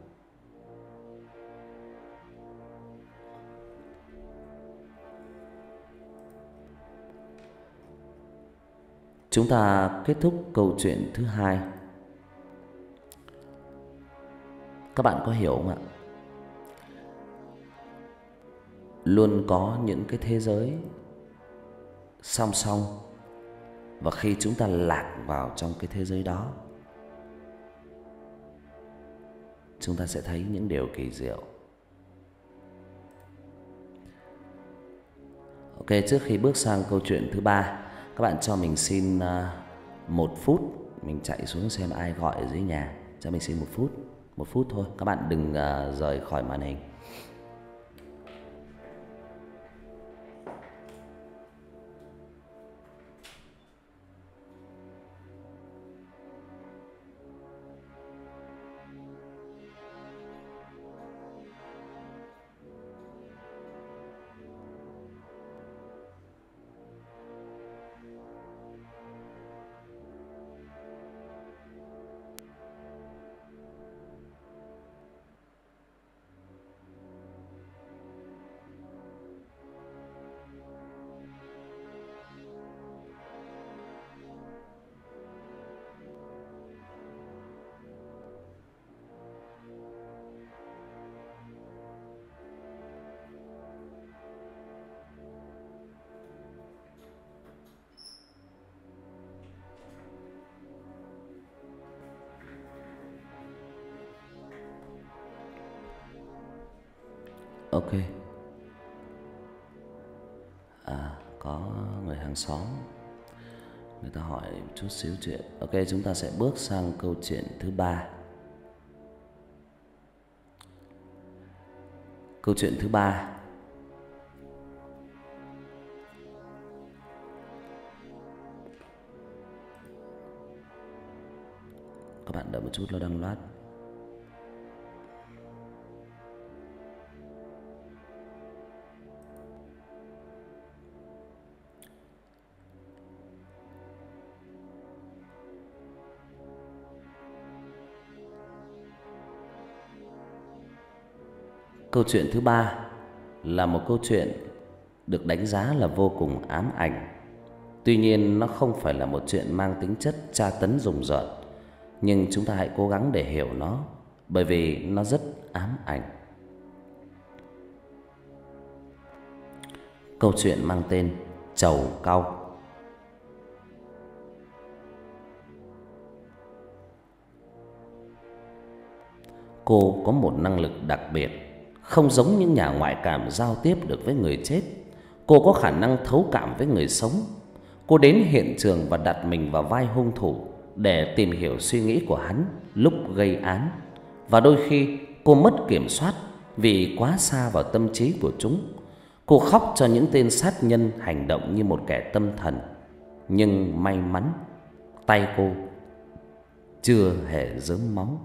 Chúng ta kết thúc câu chuyện thứ 2. Các bạn có hiểu không ạ? Luôn có những cái thế giới song song, và khi chúng ta lạc vào trong cái thế giới đó, chúng ta sẽ thấy những điều kỳ diệu. Ok, trước khi bước sang câu chuyện thứ 3, các bạn cho mình xin 1 phút. Mình chạy xuống xem ai gọi ở dưới nhà. Cho mình xin 1 phút. 1 phút thôi, các bạn đừng rời khỏi màn hình. Ok. Có người hàng xóm, người ta hỏi một chút xíu chuyện. Ok, chúng ta sẽ bước sang câu chuyện thứ 3. Câu chuyện thứ 3 các bạn đợi một chút, nó đang loát. Câu chuyện thứ 3 là một câu chuyện được đánh giá là vô cùng ám ảnh. Tuy nhiên nó không phải là một chuyện mang tính chất tra tấn rùng rợn, nhưng chúng ta hãy cố gắng để hiểu nó, bởi vì nó rất ám ảnh. Câu chuyện mang tên Trầu Cau. Cô có một năng lực đặc biệt, không giống những nhà ngoại cảm giao tiếp được với người chết. Cô có khả năng thấu cảm với người sống. Cô đến hiện trường và đặt mình vào vai hung thủ để tìm hiểu suy nghĩ của hắn lúc gây án. Và đôi khi cô mất kiểm soát vì quá xa vào tâm trí của chúng. Cô khóc cho những tên sát nhân hành động như một kẻ tâm thần. Nhưng may mắn, tay cô chưa hề rớm máu.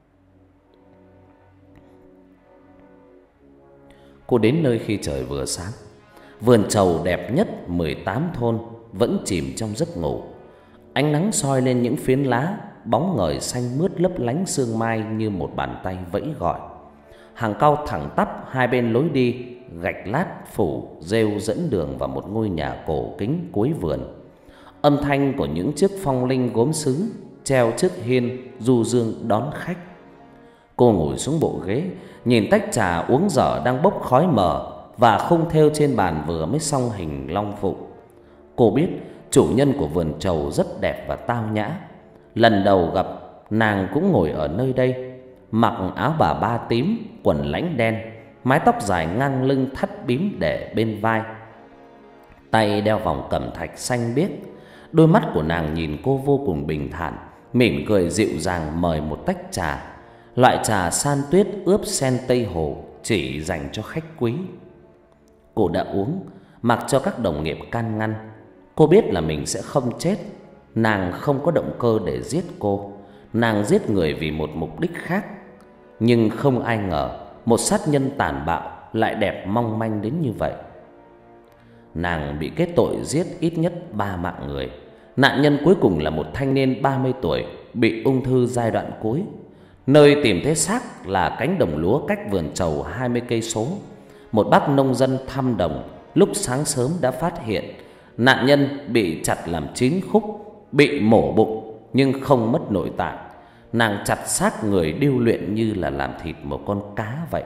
Cô đến nơi khi trời vừa sáng. Vườn trầu đẹp nhất 18 thôn vẫn chìm trong giấc ngủ. Ánh nắng soi lên những phiến lá, bóng ngời xanh mướt lấp lánh sương mai như một bàn tay vẫy gọi. Hàng cau thẳng tắp hai bên lối đi, gạch lát phủ rêu dẫn đường vào một ngôi nhà cổ kính cuối vườn. Âm thanh của những chiếc phong linh gốm sứ treo trước hiên du dương đón khách. Cô ngồi xuống bộ ghế, nhìn tách trà uống dở đang bốc khói mờ và khung thêu trên bàn vừa mới xong hình long phụng. Cô biết chủ nhân của vườn trầu rất đẹp và tao nhã. Lần đầu gặp, nàng cũng ngồi ở nơi đây, mặc áo bà ba tím, quần lãnh đen, mái tóc dài ngang lưng thắt bím để bên vai, tay đeo vòng cẩm thạch xanh biếc. Đôi mắt của nàng nhìn cô vô cùng bình thản, mỉm cười dịu dàng mời một tách trà, loại trà san tuyết ướp sen Tây Hồ chỉ dành cho khách quý. Cô đã uống, mặc cho các đồng nghiệp can ngăn. Cô biết là mình sẽ không chết. Nàng không có động cơ để giết cô. Nàng giết người vì một mục đích khác. Nhưng không ai ngờ một sát nhân tàn bạo lại đẹp mong manh đến như vậy. Nàng bị kết tội giết ít nhất 3 mạng người. Nạn nhân cuối cùng là một thanh niên 30 tuổi bị ung thư giai đoạn cuối. Nơi tìm thấy xác là cánh đồng lúa cách vườn trầu 20 cây số. Một bác nông dân thăm đồng lúc sáng sớm đã phát hiện nạn nhân bị chặt làm 9 khúc, bị mổ bụng nhưng không mất nội tạng. Nàng chặt xác người điêu luyện như là làm thịt một con cá vậy.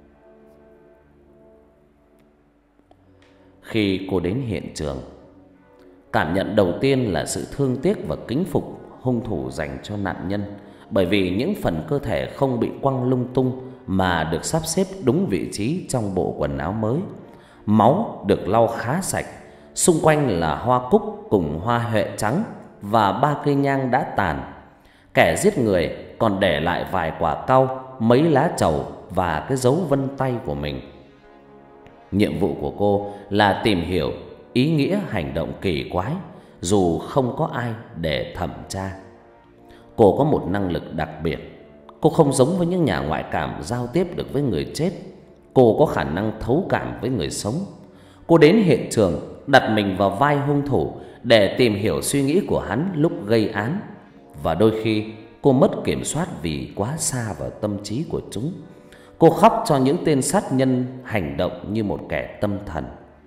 Khi cô đến hiện trường, cảm nhận đầu tiên là sự thương tiếc và kính phục hung thủ dành cho nạn nhân, bởi vì những phần cơ thể không bị quăng lung tung mà được sắp xếp đúng vị trí trong bộ quần áo mới. Máu được lau khá sạch, xung quanh là hoa cúc cùng hoa huệ trắng và 3 cây nhang đã tàn. Kẻ giết người còn để lại vài quả cau, mấy lá trầu và cái dấu vân tay của mình. Nhiệm vụ của cô là tìm hiểu ý nghĩa hành động kỳ quái dù không có ai để thẩm tra. Cô có một năng lực đặc biệt. Cô không giống với những nhà ngoại cảm giao tiếp được với người chết. Cô có khả năng thấu cảm với người sống. Cô đến hiện trường, đặt mình vào vai hung thủ để tìm hiểu suy nghĩ của hắn lúc gây án. Và đôi khi cô mất kiểm soát vì quá xa vào tâm trí của chúng. Cô khóc cho những tên sát nhân hành động như một kẻ tâm thần.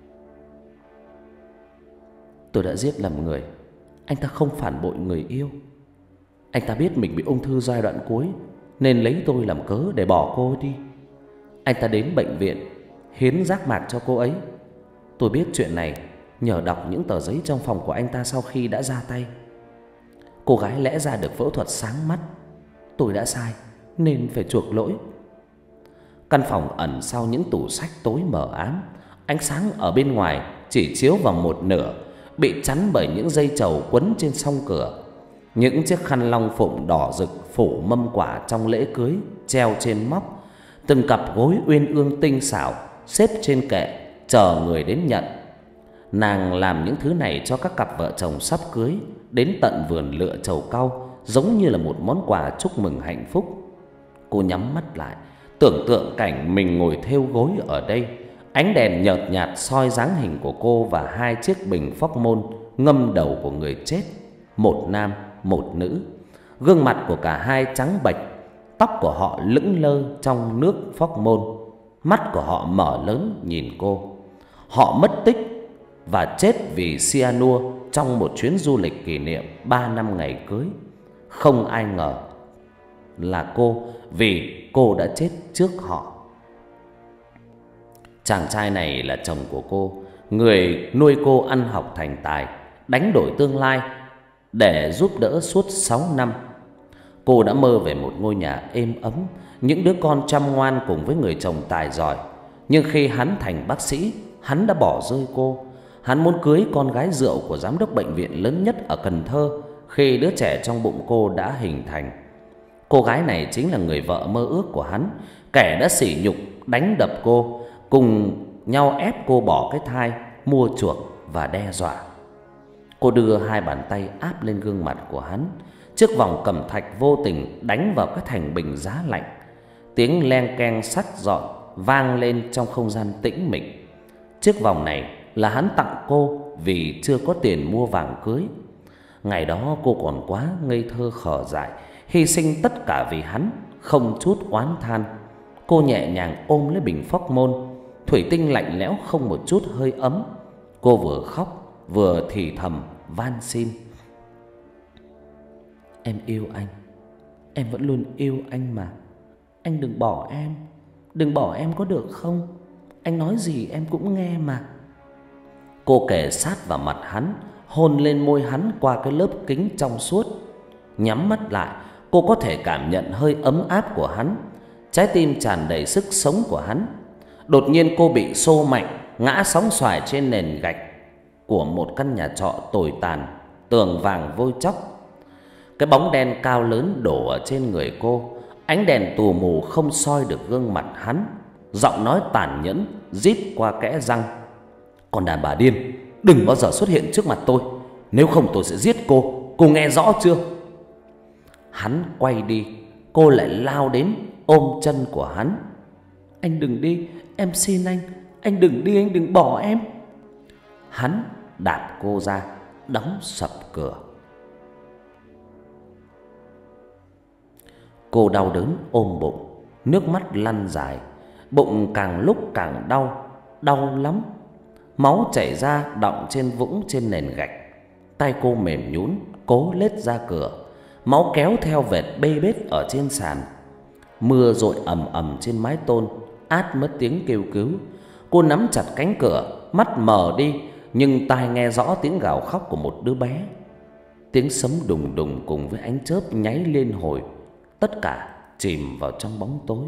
Tôi đã giết lầm người. Anh ta không phản bội người yêu. Anh ta biết mình bị ung thư giai đoạn cuối nên lấy tôi làm cớ để bỏ cô đi. Anh ta đến bệnh viện hiến giác mạc cho cô ấy. Tôi biết chuyện này nhờ đọc những tờ giấy trong phòng của anh ta sau khi đã ra tay. Cô gái lẽ ra được phẫu thuật sáng mắt. Tôi đã sai nên phải chuộc lỗi. Căn phòng ẩn sau những tủ sách tối mờ ám. Ánh sáng ở bên ngoài chỉ chiếu vào một nửa, bị chắn bởi những dây trầu quấn trên song cửa. Những chiếc khăn long phụng đỏ rực phủ mâm quả trong lễ cưới treo trên móc. Từng cặp gối uyên ương tinh xảo xếp trên kệ chờ người đến nhận. Nàng làm những thứ này cho các cặp vợ chồng sắp cưới đến tận vườn lựa trầu cau, giống như là một món quà chúc mừng hạnh phúc. Cô nhắm mắt lại, tưởng tượng cảnh mình ngồi thêu gối ở đây. Ánh đèn nhợt nhạt soi dáng hình của cô và 2 chiếc bình phóc môn ngâm đầu của người chết, một nam một nữ. Gương mặt của cả hai trắng bệch, tóc của họ lững lơ trong nước phóc môn. Mắt của họ mở lớn nhìn cô. Họ mất tích và chết vì cyanua trong một chuyến du lịch kỷ niệm 3 năm ngày cưới. Không ai ngờ là cô, vì cô đã chết trước họ. Chàng trai này là chồng của cô, người nuôi cô ăn học thành tài, đánh đổi tương lai để giúp đỡ suốt 6 năm. Cô đã mơ về một ngôi nhà êm ấm, những đứa con chăm ngoan cùng với người chồng tài giỏi. Nhưng khi hắn thành bác sĩ, hắn đã bỏ rơi cô. Hắn muốn cưới con gái rượu của giám đốc bệnh viện lớn nhất ở Cần Thơ khi đứa trẻ trong bụng cô đã hình thành. Cô gái này chính là người vợ mơ ước của hắn, kẻ đã sỉ nhục đánh đập cô, cùng nhau ép cô bỏ cái thai, mua chuộc và đe dọa. Cô đưa hai bàn tay áp lên gương mặt của hắn. Chiếc vòng cẩm thạch vô tình đánh vào cái thành bình giá lạnh. Tiếng leng keng sắt dọn vang lên trong không gian tĩnh mịch. Chiếc vòng này là hắn tặng cô vì chưa có tiền mua vàng cưới. Ngày đó cô còn quá ngây thơ khờ dại, hy sinh tất cả vì hắn, không chút oán than. Cô nhẹ nhàng ôm lấy bình phóc môn, thủy tinh lạnh lẽo không một chút hơi ấm. Cô vừa khóc vừa thì thầm van xin: "Em yêu anh, em vẫn luôn yêu anh mà. Anh đừng bỏ em, đừng bỏ em có được không? Anh nói gì em cũng nghe mà." Cô kề sát vào mặt hắn, hôn lên môi hắn qua cái lớp kính trong suốt. Nhắm mắt lại, cô có thể cảm nhận hơi ấm áp của hắn, trái tim tràn đầy sức sống của hắn. Đột nhiên cô bị xô mạnh, ngã sóng xoài trên nền gạch của một căn nhà trọ tồi tàn, tường vàng vôi chóc. Cái bóng đen cao lớn đổ ở trên người cô, ánh đèn tù mù không soi được gương mặt hắn. Giọng nói tàn nhẫn rít qua kẽ răng: "Con đàn bà điên, đừng bao giờ xuất hiện trước mặt tôi, nếu không tôi sẽ giết cô nghe rõ chưa?" Hắn quay đi, cô lại lao đến ôm chân của hắn. "Anh đừng đi, em xin anh đừng đi, anh đừng bỏ em." Hắn đạp cô ra, đóng sập cửa. Cô đau đớn ôm bụng, nước mắt lăn dài. Bụng càng lúc càng đau, đau lắm. Máu chảy ra đọng trên vũng trên nền gạch. Tay cô mềm nhũn cố lết ra cửa. Máu kéo theo vệt bê bết ở trên sàn. Mưa dội ầm ầm trên mái tôn, át mất tiếng kêu cứu. Cô nắm chặt cánh cửa, mắt mờ đi, nhưng tai nghe rõ tiếng gào khóc của một đứa bé. Tiếng sấm đùng đùng cùng với ánh chớp nháy liên hồi, tất cả chìm vào trong bóng tối.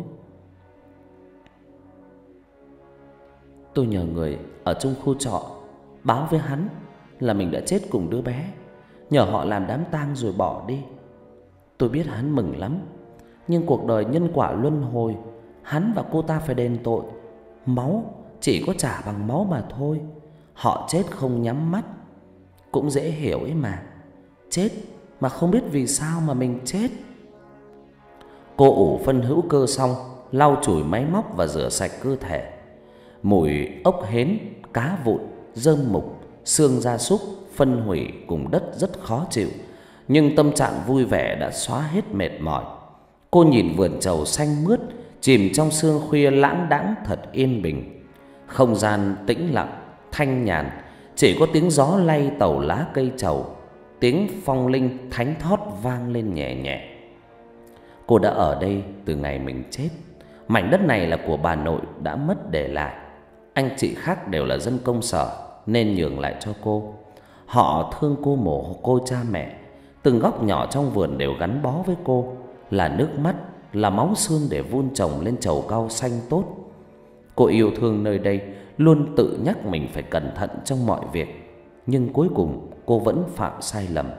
Tôi nhờ người ở trong khu trọ báo với hắn là mình đã chết cùng đứa bé, nhờ họ làm đám tang rồi bỏ đi. Tôi biết hắn mừng lắm, nhưng cuộc đời nhân quả luân hồi, hắn và cô ta phải đền tội. Máu chỉ có trả bằng máu mà thôi. Họ chết không nhắm mắt, cũng dễ hiểu ấy mà. Chết mà không biết vì sao mà mình chết. Cô ủ phân hữu cơ xong, lau chùi máy móc và rửa sạch cơ thể. Mùi ốc hến, cá vụn, rơm mục, xương gia súc phân hủy cùng đất rất khó chịu, nhưng tâm trạng vui vẻ đã xóa hết mệt mỏi. Cô nhìn vườn trầu xanh mướt chìm trong sương khuya lãng đãng thật yên bình. Không gian tĩnh lặng, thanh nhàn, chỉ có tiếng gió lay tàu lá cây trầu, tiếng phong linh thánh thót vang lên nhẹ nhẹ. Cô đã ở đây từ ngày mình chết. Mảnh đất này là của bà nội đã mất để lại. Anh chị khác đều là dân công sở nên nhường lại cho cô. Họ thương cô mồ côi cha mẹ. Từng góc nhỏ trong vườn đều gắn bó với cô, là nước mắt, là máu xương để vun trồng lên chầu cau xanh tốt. Cô yêu thương nơi đây, luôn tự nhắc mình phải cẩn thận trong mọi việc, nhưng cuối cùng cô vẫn phạm sai lầm.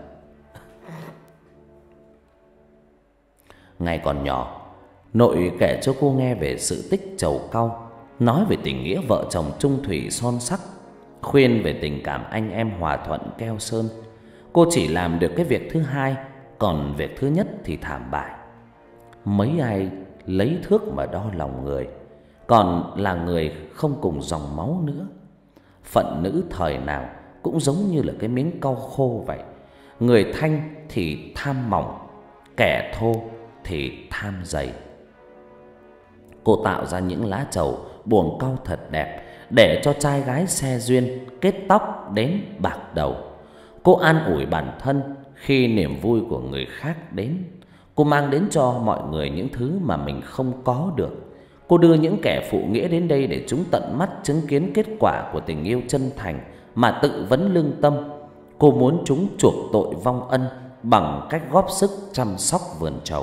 Ngày còn nhỏ, nội kể cho cô nghe về sự tích chầu cau, nói về tình nghĩa vợ chồng chung thủy son sắc, khuyên về tình cảm anh em hòa thuận keo sơn. Cô chỉ làm được cái việc thứ hai, còn việc thứ nhất thì thảm bại. Mấy ai lấy thước mà đo lòng người, còn là người không cùng dòng máu nữa. Phận nữ thời nào cũng giống như là cái miếng cau khô vậy. Người thanh thì tham mỏng, kẻ thô thì tham dày. Cô tạo ra những lá trầu buồng cau thật đẹp để cho trai gái xe duyên, kết tóc đến bạc đầu. Cô an ủi bản thân khi niềm vui của người khác đến. Cô mang đến cho mọi người những thứ mà mình không có được. Cô đưa những kẻ phụ nghĩa đến đây để chúng tận mắt chứng kiến kết quả của tình yêu chân thành mà tự vấn lương tâm. Cô muốn chúng chuộc tội vong ân bằng cách góp sức chăm sóc vườn trầu.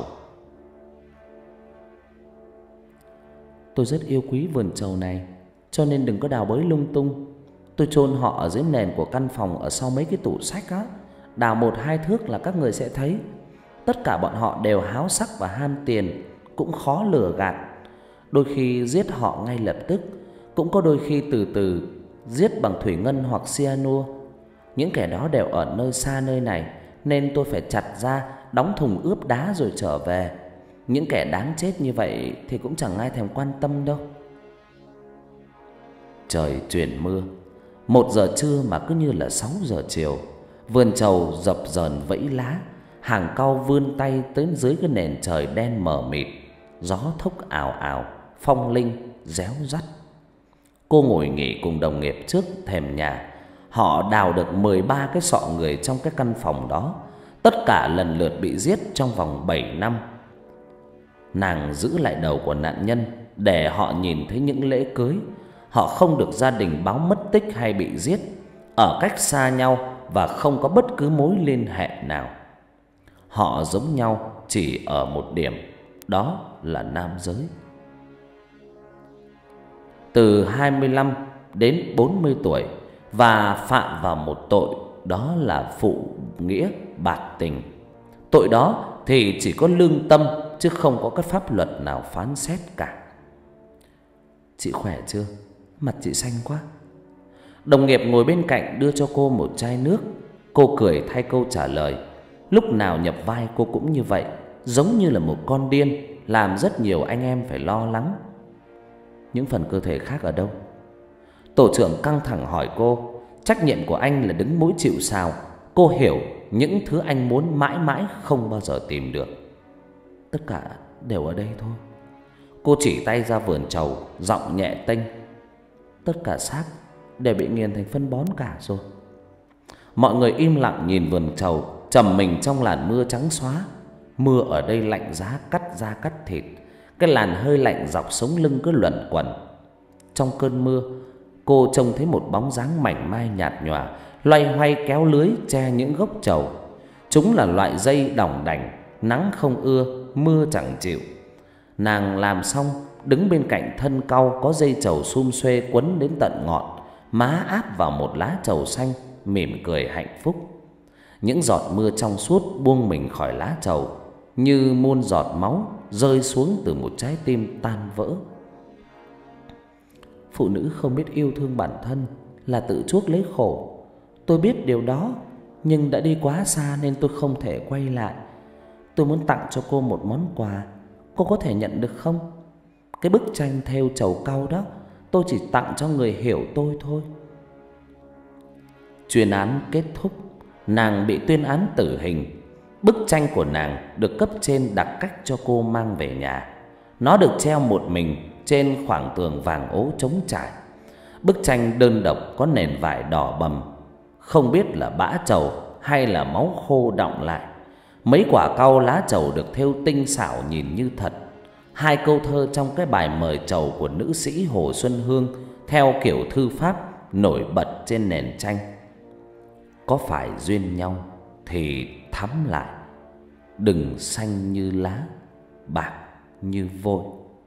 Tôi rất yêu quý vườn trầu này, cho nên đừng có đào bới lung tung. Tôi chôn họ ở dưới nền của căn phòng ở sau mấy cái tủ sách á. Đào 1-2 thước là các người sẽ thấy. Tất cả bọn họ đều háo sắc và ham tiền, cũng khó lừa gạt. Đôi khi giết họ ngay lập tức, cũng có đôi khi từ từ giết bằng thủy ngân hoặc cyanua. Những kẻ đó đều ở nơi xa nơi này, nên tôi phải chặt ra, đóng thùng ướp đá rồi trở về. Những kẻ đáng chết như vậy thì cũng chẳng ai thèm quan tâm đâu. Trời chuyển mưa. 1 giờ trưa mà cứ như là 6 giờ chiều. Vườn trầu dập dờn vẫy lá, hàng cau vươn tay tới dưới cái nền trời đen mờ mịt. Gió thốc ào ào, phong linh réo rắt. Cô ngồi nghỉ cùng đồng nghiệp trước thềm nhà. Họ đào được 13 cái xọ người trong cái căn phòng đó, tất cả lần lượt bị giết trong vòng 7 năm. Nàng giữ lại đầu của nạn nhân để họ nhìn thấy những lễ cưới. Họ không được gia đình báo mất tích hay bị giết, ở cách xa nhau và không có bất cứ mối liên hệ nào. Họ giống nhau chỉ ở một điểm, đó là nam giới. Từ 25 đến 40 tuổi và phạm vào một tội, đó là phụ nghĩa bạt tình. Tội đó thì chỉ có lương tâm chứ không có cái pháp luật nào phán xét cả. Chị khỏe chưa? Mặt chị xanh quá. Đồng nghiệp ngồi bên cạnh đưa cho cô một chai nước. Cô cười thay câu trả lời. Lúc nào nhập vai cô cũng như vậy, giống như là một con điên, làm rất nhiều anh em phải lo lắng. Những phần cơ thể khác ở đâu? Tổ trưởng căng thẳng hỏi cô. Trách nhiệm của anh là đứng mũi chịu sào. Cô hiểu những thứ anh muốn mãi mãi không bao giờ tìm được. Tất cả đều ở đây thôi. Cô chỉ tay ra vườn trầu, giọng nhẹ tênh. Tất cả xác đều bị nghiền thành phân bón cả rồi. Mọi người im lặng nhìn vườn trầu, trầm mình trong làn mưa trắng xóa. Mưa ở đây lạnh giá cắt da cắt thịt. Cái làn hơi lạnh dọc sống lưng cứ luẩn quẩn. Trong cơn mưa, cô trông thấy một bóng dáng mảnh mai nhạt nhòa loay hoay kéo lưới che những gốc trầu. Chúng là loại dây đỏng đảnh, nắng không ưa, mưa chẳng chịu. Nàng làm xong, đứng bên cạnh thân cau có dây trầu sum xuê quấn đến tận ngọn, má áp vào một lá trầu xanh, mỉm cười hạnh phúc. Những giọt mưa trong suốt buông mình khỏi lá trầu, như muôn giọt máu rơi xuống từ một trái tim tan vỡ. Phụ nữ không biết yêu thương bản thân là tự chuốc lấy khổ. Tôi biết điều đó, nhưng đã đi quá xa nên tôi không thể quay lại. Tôi muốn tặng cho cô một món quà, cô có thể nhận được không? Cái bức tranh thêu trầu cau đó, tôi chỉ tặng cho người hiểu tôi thôi. Chuyên án kết thúc, nàng bị tuyên án tử hình. Bức tranh của nàng được cấp trên đặt cách cho cô mang về nhà. Nó được treo một mình trên khoảng tường vàng ố trống trải. Bức tranh đơn độc có nền vải đỏ bầm, không biết là bã trầu hay là máu khô đọng lại. Mấy quả cau lá trầu được thêu tinh xảo nhìn như thật. 2 câu thơ trong cái bài mời trầu của nữ sĩ Hồ Xuân Hương theo kiểu thư pháp nổi bật trên nền tranh. Có phải duyên nhau thì thắm lại, đừng xanh như lá, bạc như vôi.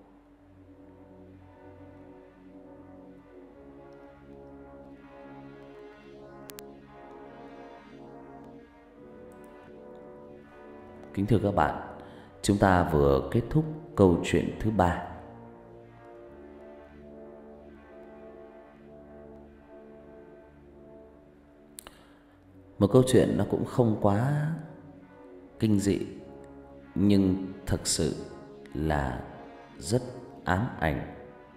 Kính thưa các bạn, chúng ta vừa kết thúc câu chuyện thứ 3. Một câu chuyện nó cũng không quá kinh dị, nhưng thực sự là rất ám ảnh.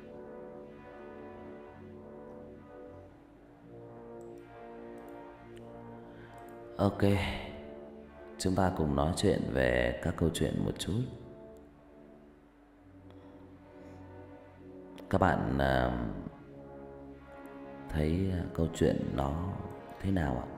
Ok, chúng ta cùng nói chuyện về các câu chuyện một chút. Các bạn thấy câu chuyện nó thế nào ạ?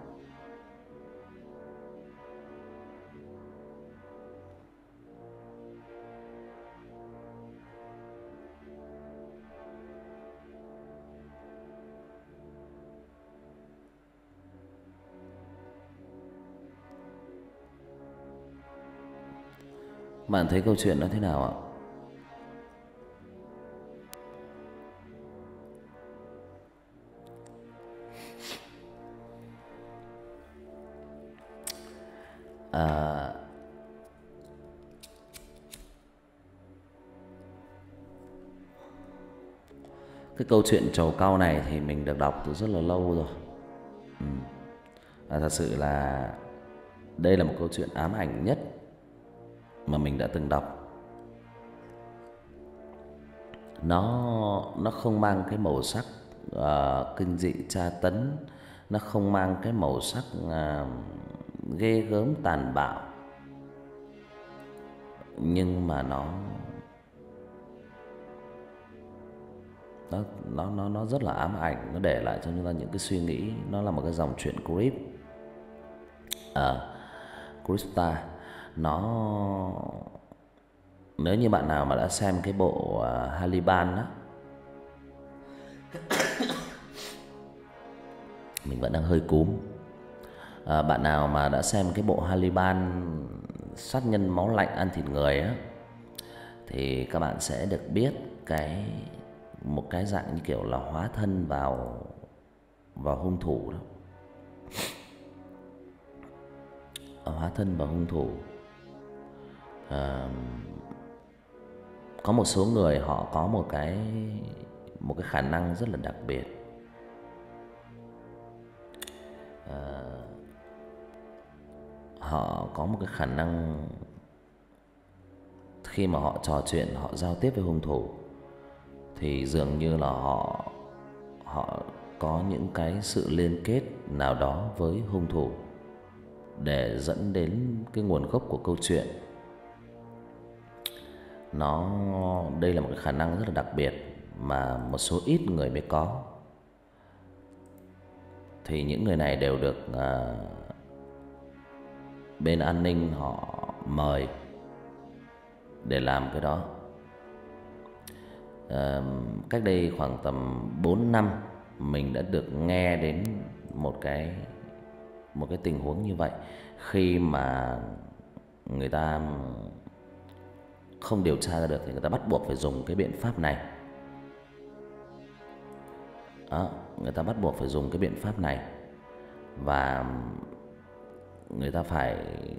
Bạn thấy câu chuyện nó thế nào ạ? Cái câu chuyện trầu cau này thì mình được đọc từ rất là lâu rồi. Thật sự là đây là một câu chuyện ám ảnh nhất mà mình đã từng đọc. Nó không mang cái màu sắc kinh dị tra tấn, nó không mang cái màu sắc ghê gớm tàn bạo, nhưng mà nó rất là ám ảnh, nó để lại cho chúng ta những cái suy nghĩ. Nó là một cái dòng truyện Crypt, Crypta. Nếu như bạn nào mà đã xem cái bộ Haliban á, mình vẫn đang hơi cúm. Bạn nào mà đã xem cái bộ Haliban, sát nhân máu lạnh ăn thịt người á, thì các bạn sẽ được biết một cái dạng như kiểu là hóa thân vào hung thủ đó. Hóa thân vào hung thủ. Có một số người họ có một cái khả năng rất là đặc biệt. Họ có một cái khả năng khi mà họ trò chuyện, họ giao tiếp với hung thủ thì dường như là họ có những cái sự liên kết nào đó với hung thủ để dẫn đến cái nguồn gốc của câu chuyện. Đây là một cái khả năng rất là đặc biệt mà một số ít người mới có. Thì những người này đều được bên an ninh họ mời để làm cái đó. Cách đây khoảng tầm 4 năm mình đã được nghe đến một cái tình huống như vậy. Khi mà người ta không điều tra ra được thì người ta bắt buộc phải dùng cái biện pháp này. Người ta bắt buộc phải dùng cái biện pháp này và người ta phải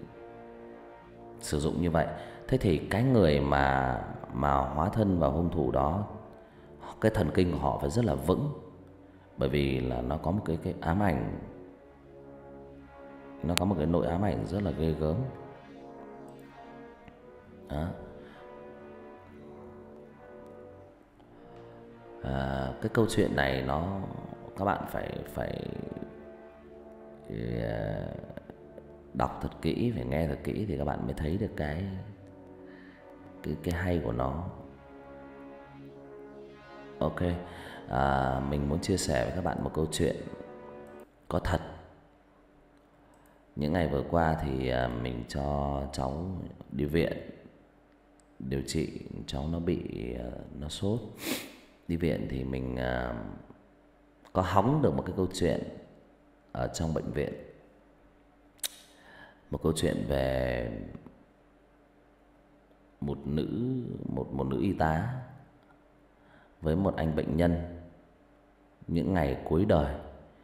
sử dụng như vậy. Thế thì cái người mà hóa thân vào hung thủ đó, cái thần kinh của họ phải rất là vững, bởi vì là nó có một cái ám ảnh, nó có một cái nỗi ám ảnh rất là ghê gớm. Cái câu chuyện này các bạn phải đọc thật kỹ, phải nghe thật kỹ thì các bạn mới thấy được cái hay của nó. Ok, mình muốn chia sẻ với các bạn một câu chuyện có thật. Những ngày vừa qua thì mình cho cháu đi viện điều trị. Cháu nó sốt. Đi viện thì mình có hóng được một cái câu chuyện ở trong bệnh viện. Một câu chuyện về một nữ y tá với một anh bệnh nhân những ngày cuối đời.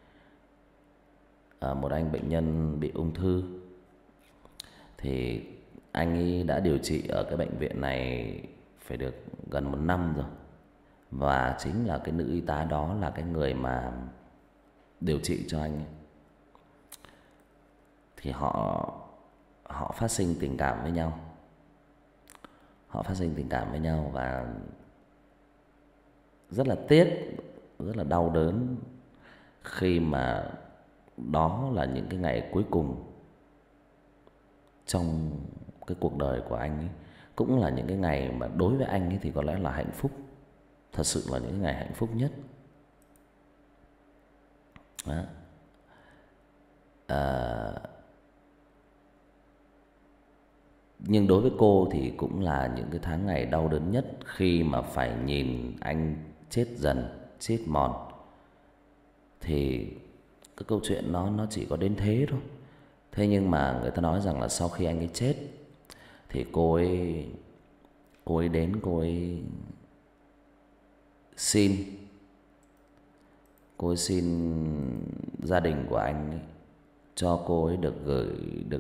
Một anh bệnh nhân bị ung thư. Thì anh ấy đã điều trị ở cái bệnh viện này phải được gần 1 năm rồi. Và chính là cái nữ y tá đó là cái người mà điều trị cho anh ấy. Thì họ phát sinh tình cảm với nhau. Họ phát sinh tình cảm với nhau và rất là tiếc, rất là đau đớn khi mà đó là những cái ngày cuối cùng trong cái cuộc đời của anh ấy. Cũng là những cái ngày mà đối với anh ấy thì có lẽ là hạnh phúc. Thật sự là những ngày hạnh phúc nhất. Nhưng đối với cô thì cũng là những cái tháng ngày đau đớn nhất, khi mà phải nhìn anh chết dần, chết mòn. Thì cái câu chuyện nó chỉ có đến thế thôi. Thế nhưng mà người ta nói rằng là sau khi anh ấy chết thì cô ấy đến, cô ấy xin gia đình của anh ấy cho cô ấy được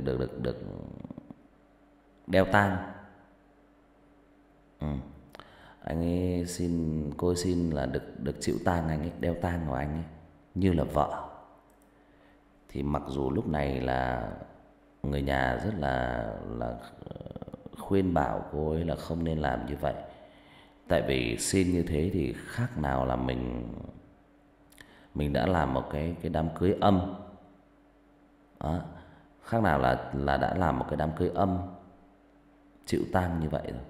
đeo tang. Anh ấy xin, cô ấy xin là được chịu tang anh ấy, đeo tang của anh ấy như là vợ. Thì mặc dù lúc này là người nhà rất là khuyên bảo cô ấy là không nên làm như vậy. Tại vì xin như thế thì khác nào là mình đã làm một cái đám cưới âm. Đó, khác nào là đã làm một cái đám cưới âm chịu tang như vậy rồi.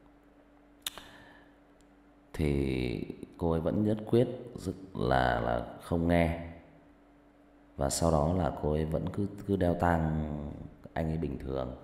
Thì cô ấy vẫn nhất quyết rất là không nghe. Và sau đó là cô ấy vẫn cứ đeo tang anh ấy bình thường.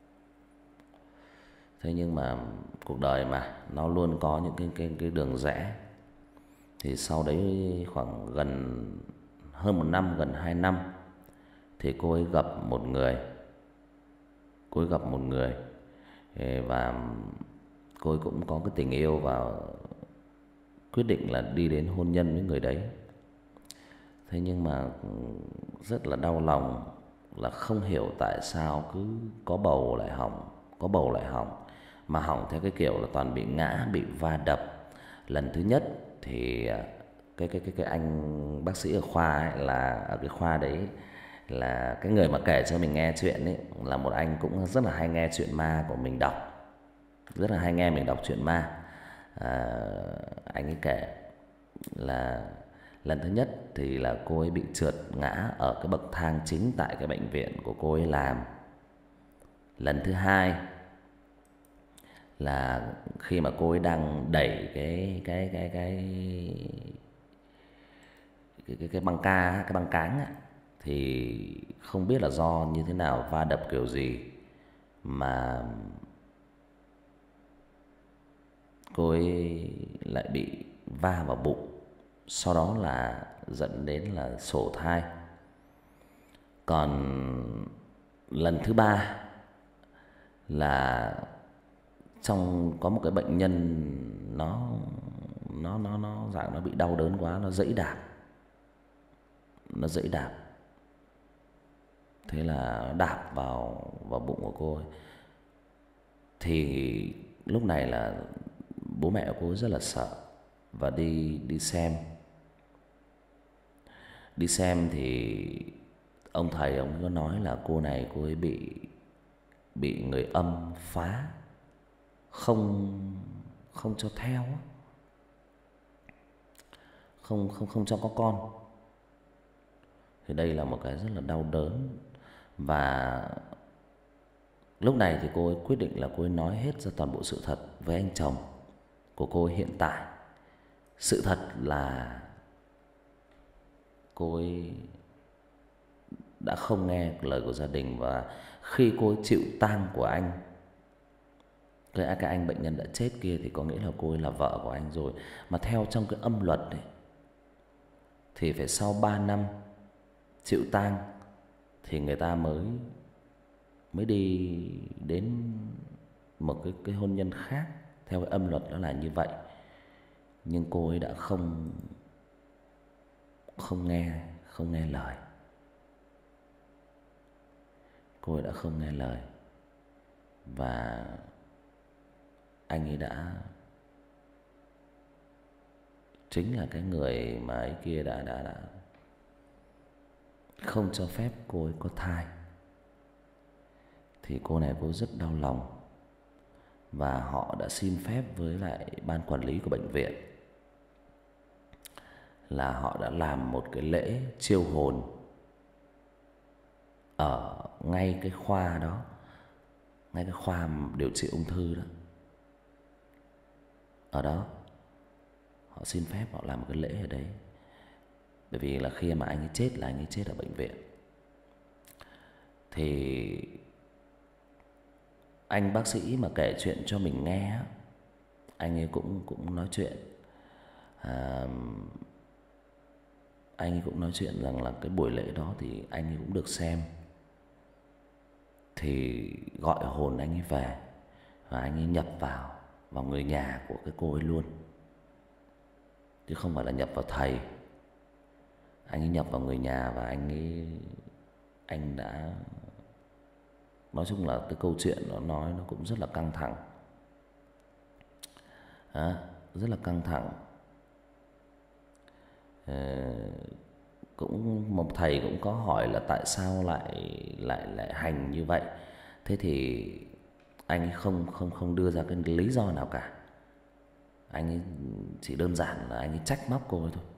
Thế nhưng mà cuộc đời mà nó luôn có những cái đường rẽ. Thì sau đấy khoảng gần hơn 1 năm, gần 2 năm thì cô ấy gặp một người. Cô ấy gặp một người và cô ấy cũng có cái tình yêu và quyết định là đi đến hôn nhân với người đấy. Thế nhưng mà rất là đau lòng là không hiểu tại sao cứ có bầu lại hỏng, có bầu lại hỏng. Mà hỏng theo cái kiểu là toàn bị ngã, bị va đập. Lần thứ nhất thì cái anh bác sĩ ở khoa ấy, là ở cái khoa đấy, là cái người mà kể cho mình nghe chuyện ấy, là một anh cũng rất là hay nghe chuyện ma của mình đọc. Rất là hay nghe mình đọc chuyện ma. Anh ấy kể là lần thứ nhất thì là cô ấy bị trượt ngã ở cái bậc thang chính tại cái bệnh viện của cô ấy làm. Lần thứ hai là khi mà cô ấy đang đẩy cái băng ca, cái băng cáng á, thì không biết là do như thế nào, va đập kiểu gì mà cô ấy lại bị va vào bụng. Sau đó là dẫn đến là sổ thai. Còn lần thứ ba là trong có một cái bệnh nhân nó dạng nó bị đau đớn quá, nó giãy đạp. Nó giãy đạp. Thế là đạp vào bụng của cô ấy. Thì lúc này là bố mẹ của cô ấy rất là sợ và đi xem. Đi xem thì ông thầy ông có nói là cô này cô ấy bị người âm phá, không cho theo, không cho có con. Thì đây là một cái rất là đau đớn. Và lúc này thì cô ấy quyết định là cô ấy nói hết ra toàn bộ sự thật với anh chồng của cô ấy hiện tại. Sự thật là cô ấy đã không nghe lời của gia đình. Và khi cô ấy chịu tang của anh, cái anh bệnh nhân đã chết kia, thì có nghĩa là cô ấy là vợ của anh rồi. Mà theo trong cái âm luật ấy, thì phải sau 3 năm chịu tang thì người ta mới đi đến một cái hôn nhân khác. Theo cái âm luật nó là như vậy. Nhưng cô ấy đã không nghe lời. Cô ấy đã không nghe lời. Và anh ấy đã, chính là cái người mà ấy kia đã không cho phép cô ấy có thai. Thì cô này cô rất đau lòng. Và họ đã xin phép với lại ban quản lý của bệnh viện là họ đã làm một cái lễ chiêu hồn ở ngay cái khoa đó, ngay cái khoa điều trị ung thư đó. Ở đó họ xin phép họ làm một cái lễ ở đấy. Bởi vì là khi mà anh ấy chết là anh ấy chết ở bệnh viện. Thì anh bác sĩ mà kể chuyện cho mình nghe, anh ấy cũng nói chuyện. Anh ấy cũng nói chuyện rằng là cái buổi lễ đó thì anh ấy cũng được xem. Thì gọi hồn anh ấy về và anh ấy nhập vào người nhà của cái cô ấy luôn, chứ không phải là nhập vào thầy. Anh ấy nhập vào người nhà và anh đã, nói chung là cái câu chuyện nó nói nó cũng rất là căng thẳng. rất là căng thẳng. Cũng một thầy cũng có hỏi là tại sao lại hành như vậy. Thế thì anh ấy không đưa ra cái lý do nào cả. Anh ấy chỉ đơn giản là anh ấy trách móc cô ấy thôi.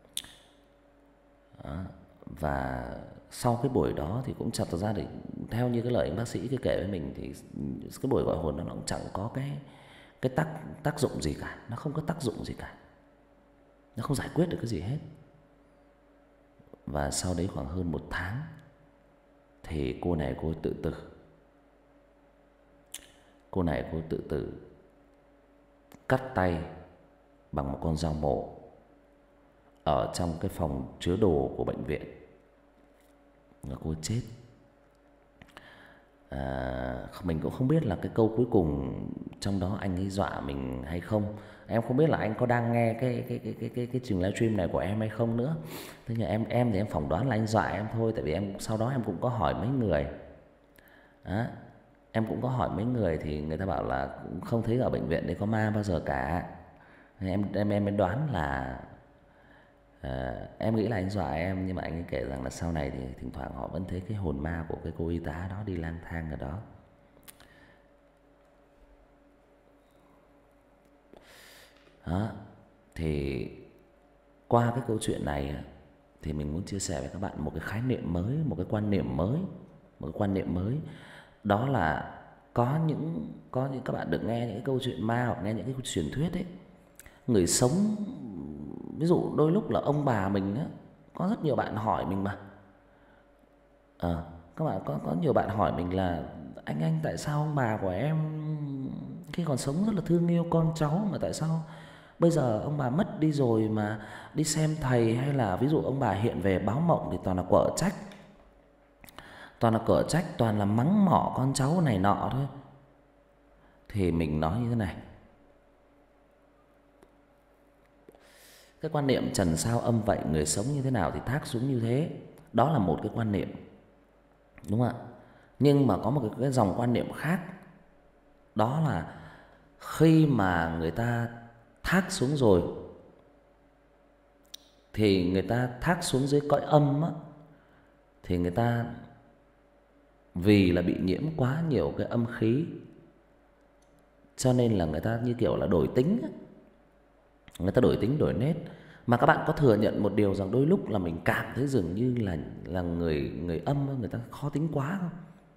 Và sau cái buổi đó thì cũng chợt ra thì theo như cái lời anh bác sĩ cứ kể với mình thì cái buổi gọi hồn nó cũng chẳng có cái tác dụng gì cả, nó không có tác dụng gì cả. Nó không giải quyết được cái gì hết. Và sau đấy khoảng hơn 1 tháng thì cô này cô ấy tự tử. Cô này cô ấy tự tử cắt tay bằng một con dao mổ ở trong cái phòng chứa đồ của bệnh viện. Và cô ấy chết. Mình cũng không biết là cái câu cuối cùng trong đó anh ấy dọa mình hay không. Em không biết là anh có đang nghe cái trường livestream này của em hay không nữa. Thế nhưng em thì em phỏng đoán là anh dọa em thôi, tại vì em sau đó em cũng có hỏi mấy người. Em cũng có hỏi mấy người thì người ta bảo là cũng không thấy ở bệnh viện đấy có ma bao giờ cả. Em đoán là em nghĩ là anh dọa em, nhưng mà anh ấy kể rằng là sau này thì thỉnh thoảng họ vẫn thấy cái hồn ma của cái cô y tá đó đi lang thang ở đó. Thì qua cái câu chuyện này thì mình muốn chia sẻ với các bạn một cái khái niệm mới, một cái quan niệm mới. Đó là có những các bạn được nghe những cái câu chuyện ma hoặc nghe những cái truyền thuyết ấy, người sống, ví dụ đôi lúc là ông bà mình á, có rất nhiều bạn hỏi mình mà. Các bạn có nhiều bạn hỏi mình là anh tại sao ông bà của em khi còn sống rất là thương yêu con cháu, mà tại sao bây giờ ông bà mất đi rồi mà đi xem thầy hay là ví dụ ông bà hiện về báo mộng thì toàn là quở trách, toàn là mắng mỏ con cháu này nọ thôi. Thì mình nói như thế này, cái quan niệm trần sao âm vậy, người sống như thế nào thì thác xuống như thế, đó là một cái quan niệm, đúng không ạ? Nhưng mà có một cái dòng quan niệm khác, đó là khi mà người ta thác xuống rồi thì người ta thác xuống dưới cõi âm á, thì người ta vì là bị nhiễm quá nhiều cái âm khí, cho nên là người ta như kiểu là đổi tính á. Người ta đổi tính đổi nết. Mà các bạn có thừa nhận một điều rằng đôi lúc là mình cảm thấy dường như là người âm người ta khó tính quá không?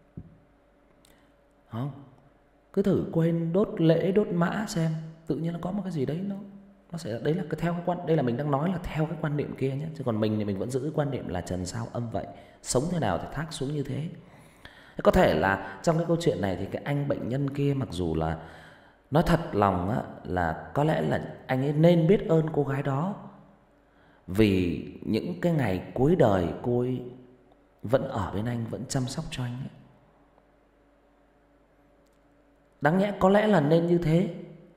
Không? Cứ thử quên đốt lễ đốt mã xem, tự nhiên nó có một cái gì đấy nó sẽ, đấy là cái theo cái đây là mình đang nói là theo cái quan niệm kia nhé, chứ còn mình thì mình vẫn giữ cái quan niệm là trần sao âm vậy, sống thế nào thì thác xuống như thế. Có thể là trong cái câu chuyện này thì cái anh bệnh nhân kia mặc dù là nói thật lòng á, là có lẽ là anh ấy nên biết ơn cô gái đó, vì những cái ngày cuối đời cô ấy vẫn ở bên anh, vẫn chăm sóc cho anh ấy. Đáng nhẽ có lẽ là nên như thế.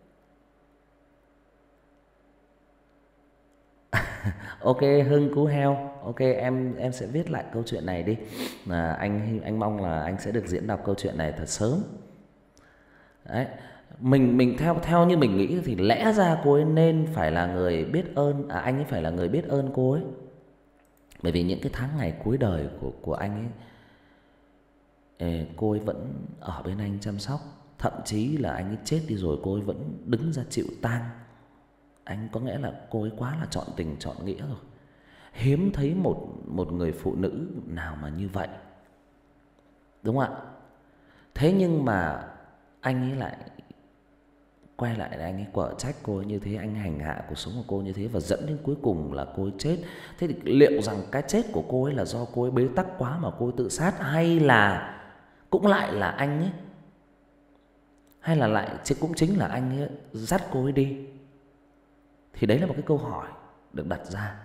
Ok Hưng Cú Heo, ok em sẽ viết lại câu chuyện này đi. Anh mong là anh sẽ được diễn đọc câu chuyện này thật sớm. Đấy, mình theo như mình nghĩ thì lẽ ra cô ấy nên phải là người biết ơn, anh ấy phải là người biết ơn cô ấy. Bởi vì những cái tháng ngày cuối đời của anh ấy, cô ấy vẫn ở bên anh chăm sóc, thậm chí là anh ấy chết đi rồi cô ấy vẫn đứng ra chịu tang. Anh có nghĩa là cô ấy quá là trọn tình trọn nghĩa rồi. Hiếm thấy một người phụ nữ nào mà như vậy, đúng không ạ? Thế nhưng mà anh ấy lại quay lại là anh ấy quở trách cô ấy như thế, anh hành hạ cuộc sống của cô như thế, và dẫn đến cuối cùng là cô ấy chết. Thế thì liệu rằng cái chết của cô ấy là do cô ấy bế tắc quá mà cô ấy tự sát, hay là cũng lại là anh ấy, hay là lại cũng chính là anh ấy dắt cô ấy đi? Thì đấy là một cái câu hỏi được đặt ra,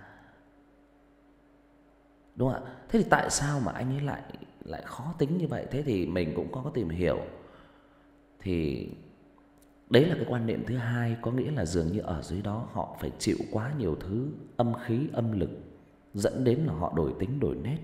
đúng không ạ? Thế thì tại sao mà anh ấy lại khó tính như vậy? Thế thì mình cũng có tìm hiểu, thì đấy là cái quan niệm thứ hai, có nghĩa là dường như ở dưới đó họ phải chịu quá nhiều thứ âm khí âm lực, dẫn đến là họ đổi tính đổi nết.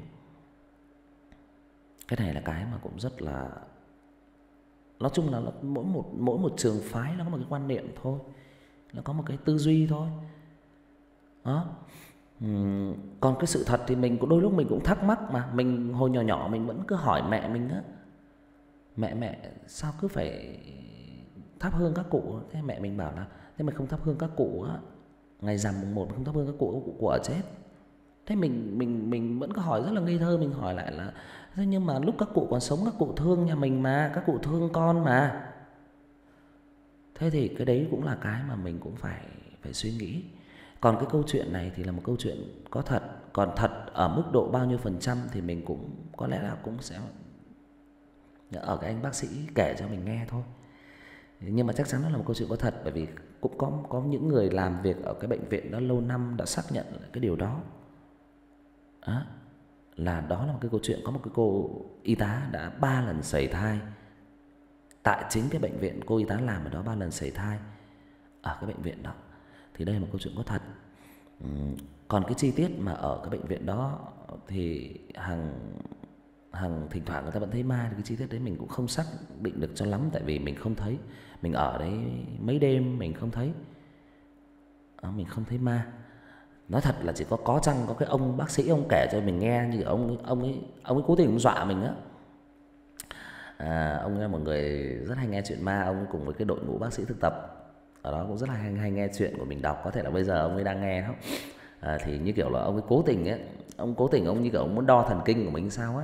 Cái này là cái mà cũng rất là, nói chung là mỗi một trường phái nó có một cái quan niệm thôi. là có một cái tư duy thôi. Đó. Còn cái sự thật thì mình cũng đôi lúc mình cũng thắc mắc mà. Mình hồi nhỏ nhỏ mình vẫn cứ hỏi mẹ mình á, mẹ sao cứ phải thắp hương các cụ. Thế mẹ mình bảo là thế mày không thắp hương các cụ á, ngày rằm mùng 1 không thắp hương các cụ ở chết. Thế mình vẫn cứ hỏi rất là ngây thơ, mình hỏi lại là thế nhưng mà lúc các cụ còn sống các cụ thương nhà mình mà, các cụ thương con mà. Thế thì cái đấy cũng là cái mà mình cũng phải suy nghĩ. Còn cái câu chuyện này thì là một câu chuyện có thật, còn thật ở mức độ bao nhiêu phần trăm thì mình cũng có lẽ là cũng sẽ ở cái anh bác sĩ kể cho mình nghe thôi. Nhưng mà chắc chắn nó là một câu chuyện có thật, bởi vì cũng có những người làm việc ở cái bệnh viện đó lâu năm đã xác nhận cái điều đó. Đó là một cái câu chuyện, có một cái cô y tá đã 3 lần sẩy thai. Tại chính cái bệnh viện cô y tá làm ở đó 3 lần sẩy thai ở cái bệnh viện đó. Thì đây là một câu chuyện có thật. Còn cái chi tiết mà ở cái bệnh viện đó thì hàng thỉnh thoảng người ta vẫn thấy ma, thì cái chi tiết đấy mình cũng không xác định được cho lắm, tại vì mình không thấy. Mình ở đấy mấy đêm mình không thấy. Mình không thấy ma. Nói thật là chỉ có chăng có cái ông bác sĩ ông kể cho mình nghe, như ông ấy cố tình ông dọa mình á. Ông ấy là một người rất hay nghe chuyện ma, ông ấy cùng với cái đội ngũ bác sĩ thực tập ở đó cũng rất là hay nghe chuyện của mình đọc, có thể là bây giờ ông ấy đang nghe đó. Thì như kiểu là ông ấy cố tình ấy, ông như kiểu ông muốn đo thần kinh của mình sao á.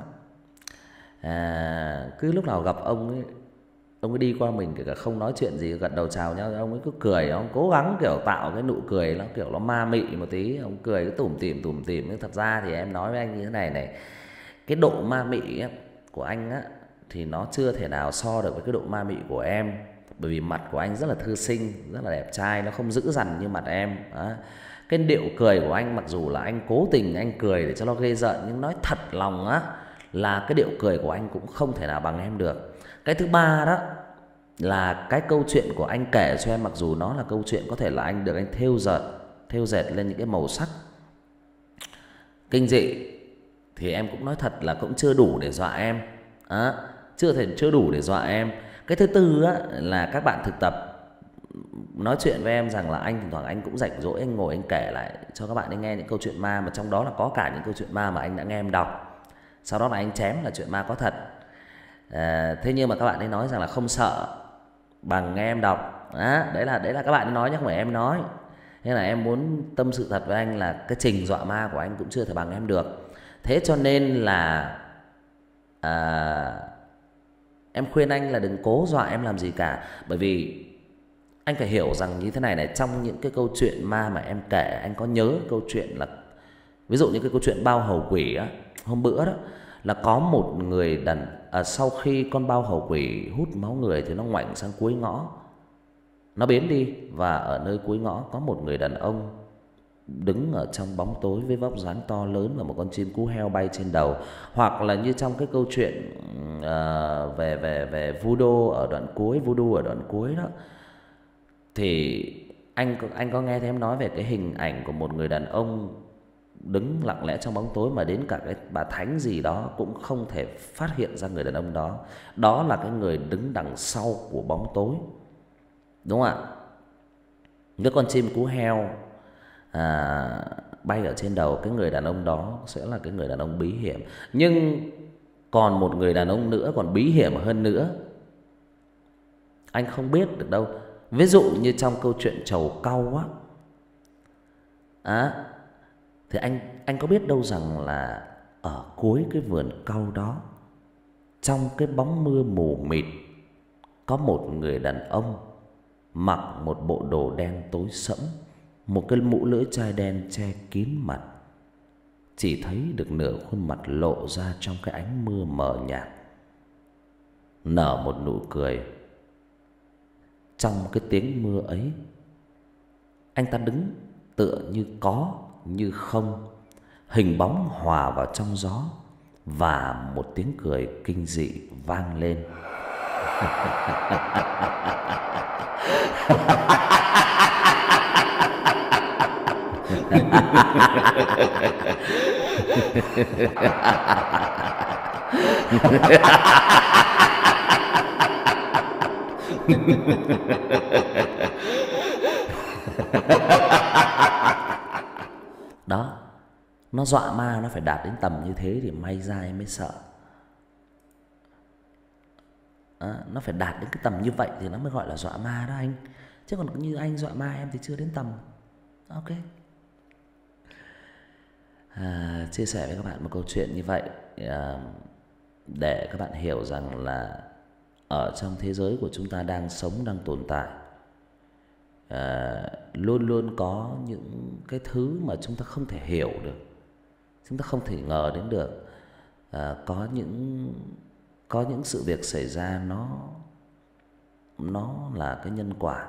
Cứ lúc nào gặp ông ấy đi qua mình kể cả không nói chuyện gì, gật đầu chào nhau, ông ấy cứ cười, ông cố gắng kiểu tạo cái nụ cười nó kiểu nó ma mị một tí, ông cười cứ tủm tỉm. Nhưng thật ra thì em nói với anh như thế này, cái độ ma mị ấy, của anh á thì nó chưa thể nào so được với cái độ ma mị của em, bởi vì mặt của anh rất là thư sinh, rất là đẹp trai, nó không dữ dằn như mặt em. Cái điệu cười của anh, mặc dù là anh cố tình anh cười để cho nó ghê rợn, nhưng nói thật lòng á là cái điệu cười của anh cũng không thể nào bằng em được. Cái thứ ba đó là cái câu chuyện của anh kể cho em, mặc dù nó là câu chuyện có thể là anh được anh thêu dệt lên những cái màu sắc kinh dị, thì em cũng nói thật là cũng chưa đủ để dọa em. Chưa đủ để dọa em. Cái thứ tư á là các bạn thực tập nói chuyện với em rằng là anh thỉnh thoảng anh cũng rảnh rỗi anh ngồi anh kể lại cho các bạn ấy nghe những câu chuyện ma, mà trong đó là có cả những câu chuyện ma mà anh đã nghe em đọc. Sau đó là anh chém là chuyện ma có thật. Thế nhưng mà các bạn ấy nói rằng là không sợ bằng nghe em đọc. Đấy là các bạn ấy nói chứ không phải em nói. Thế là em muốn tâm sự thật với anh là cái trình dọa ma của anh cũng chưa thể bằng em được. Thế cho nên là em khuyên anh là đừng cố dọa em làm gì cả. Bởi vì anh phải hiểu rằng như thế này này, trong những cái câu chuyện ma mà em kể, anh có nhớ câu chuyện là ví dụ như cái câu chuyện bao hầu quỷ á, hôm bữa đó là có một người sau khi con bao hầu quỷ hút máu người thì nó ngoảnh sang cuối ngõ, nó biến đi, và ở nơi cuối ngõ có một người đàn ông đứng ở trong bóng tối với vóc dáng to lớn và một con chim cú heo bay trên đầu. Hoặc là như trong cái câu chuyện về voodoo ở đoạn cuối đó, thì anh có nghe thấy em nói về cái hình ảnh của một người đàn ông đứng lặng lẽ trong bóng tối, mà đến cả cái bà thánh gì đó cũng không thể phát hiện ra người đàn ông đó. Đó là cái người đứng đằng sau của bóng tối, đúng không ạ? Cái con chim cú heo bay ở trên đầu, cái người đàn ông đó sẽ là cái người đàn ông bí hiểm. Nhưng còn một người đàn ông nữa còn bí hiểm hơn nữa, anh không biết được đâu. Ví dụ như trong câu chuyện trầu cau á, thì anh có biết đâu rằng là ở cuối cái vườn cau đó, trong cái bóng mưa mù mịt, có một người đàn ông mặc một bộ đồ đen tối sẫm, một cái mũ lưỡi chai đen che kín mặt, chỉ thấy được nửa khuôn mặt lộ ra trong cái ánh mưa mờ nhạt, nở một nụ cười. Trong cái tiếng mưa ấy, anh ta đứng tựa như có như không, hình bóng hòa vào trong gió, và một tiếng cười kinh dị vang lên. Đó, nó dọa ma nó phải đạt đến tầm như thế thì may ra em mới sợ. Nó phải đạt đến cái tầm như vậy thì nó mới gọi là dọa ma đó anh. Chứ còn như anh dọa ma em thì chưa đến tầm. Ok. Chia sẻ với các bạn một câu chuyện như vậy để các bạn hiểu rằng là ở trong thế giới của chúng ta đang sống, đang tồn tại, luôn luôn có những cái thứ mà chúng ta không thể hiểu được, chúng ta không thể ngờ đến được. Có những sự việc xảy ra nó là cái nhân quả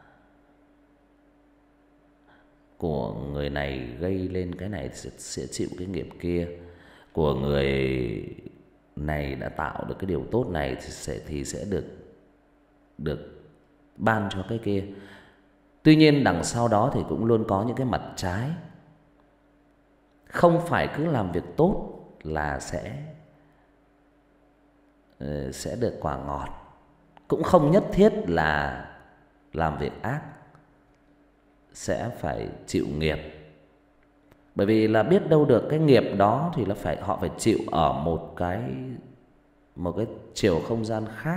của người này gây lên cái này sẽ chịu cái nghiệp kia, của người này đã tạo được cái điều tốt này thì sẽ được ban cho cái kia. Tuy nhiên đằng sau đó thì cũng luôn có những cái mặt trái. Không phải cứ làm việc tốt là sẽ được quả ngọt, cũng không nhất thiết là làm việc ác sẽ phải chịu nghiệp. Bởi vì là biết đâu được cái nghiệp đó thì họ phải chịu ở một cái chiều không gian khác.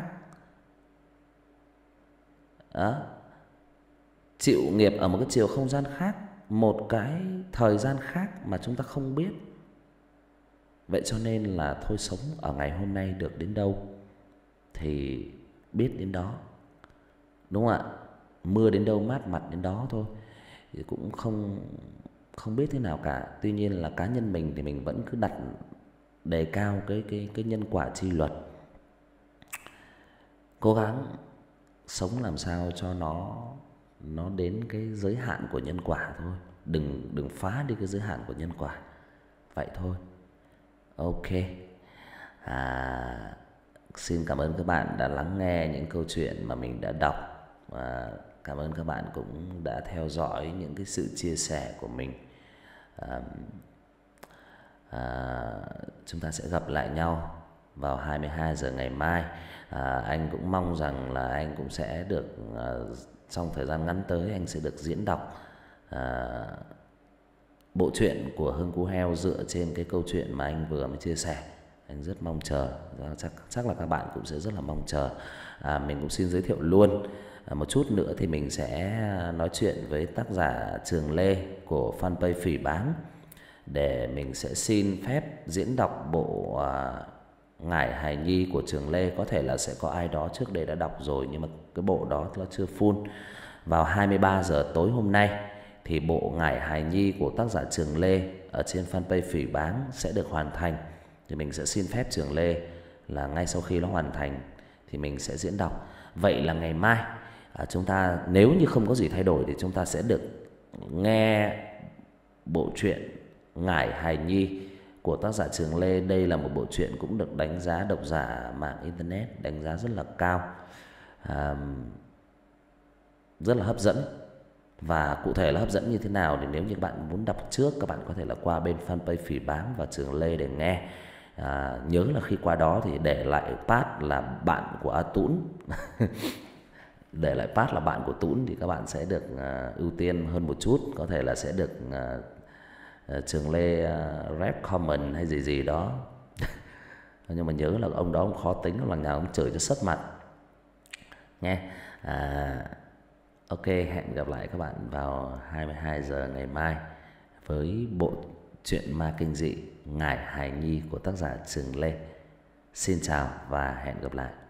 Chịu nghiệp ở một cái chiều không gian khác, một cái thời gian khác mà chúng ta không biết. Vậy cho nên là thôi, sống ở ngày hôm nay được đến đâu thì biết đến đó, đúng không ạ? Mưa đến đâu mát mặt đến đó thôi, thì cũng không biết thế nào cả. Tuy nhiên là cá nhân mình thì mình vẫn cứ đề cao cái nhân quả chi luật, cố gắng sống làm sao cho nó đến cái giới hạn của nhân quả thôi, đừng phá đi cái giới hạn của nhân quả. Vậy thôi. Ok. Xin cảm ơn các bạn đã lắng nghe những câu chuyện mà mình đã đọc, và cảm ơn các bạn cũng đã theo dõi những cái sự chia sẻ của mình. Chúng ta sẽ gặp lại nhau vào 22 giờ ngày mai. Anh cũng mong rằng là anh cũng sẽ được trong thời gian ngắn tới anh sẽ được diễn đọc bộ truyện của Hưng Cú Heo dựa trên cái câu chuyện mà anh vừa mới chia sẻ. Anh rất mong chờ, chắc là các bạn cũng sẽ rất là mong chờ. Mình cũng xin giới thiệu luôn, một chút nữa thì mình sẽ nói chuyện với tác giả Trường Lê của fanpage Phỉ Báng để mình sẽ xin phép diễn đọc bộ Ngải Hài Nhi của Trường Lê. Có thể là sẽ có ai đó trước đây đã đọc rồi, nhưng mà cái bộ đó nó chưa full. Vào 23 giờ tối hôm nay thì bộ Ngải Hài Nhi của tác giả Trường Lê ở trên fanpage Phỉ Báng sẽ được hoàn thành. Thì mình sẽ xin phép Trường Lê là ngay sau khi nó hoàn thành thì mình sẽ diễn đọc. Vậy là ngày mai chúng ta, nếu như không có gì thay đổi, thì chúng ta sẽ được nghe bộ truyện Ngải Hài Nhi của tác giả Trường Lê. Đây là một bộ truyện cũng được đánh giá, độc giả mạng internet đánh giá rất là cao, rất là hấp dẫn. Và cụ thể là hấp dẫn như thế nào thì nếu như các bạn muốn đọc trước, các bạn có thể là qua bên fanpage Phỉ Báng và Trường Lê để nghe. Nhớ là khi qua đó thì để lại pass là bạn của A Tún để lại pass là bạn của Tún thì các bạn sẽ được ưu tiên hơn một chút. Có thể là sẽ được Trường Lê rep comment hay gì đó nhưng mà nhớ là ông đó ông khó tính, lần nào ông chửi cho sất mặt nghe. Ok, hẹn gặp lại các bạn vào 22 giờ ngày mai với bộ truyện ma kinh dị Ngải Hài Nhi của tác giả Trường Lê. Xin chào và hẹn gặp lại.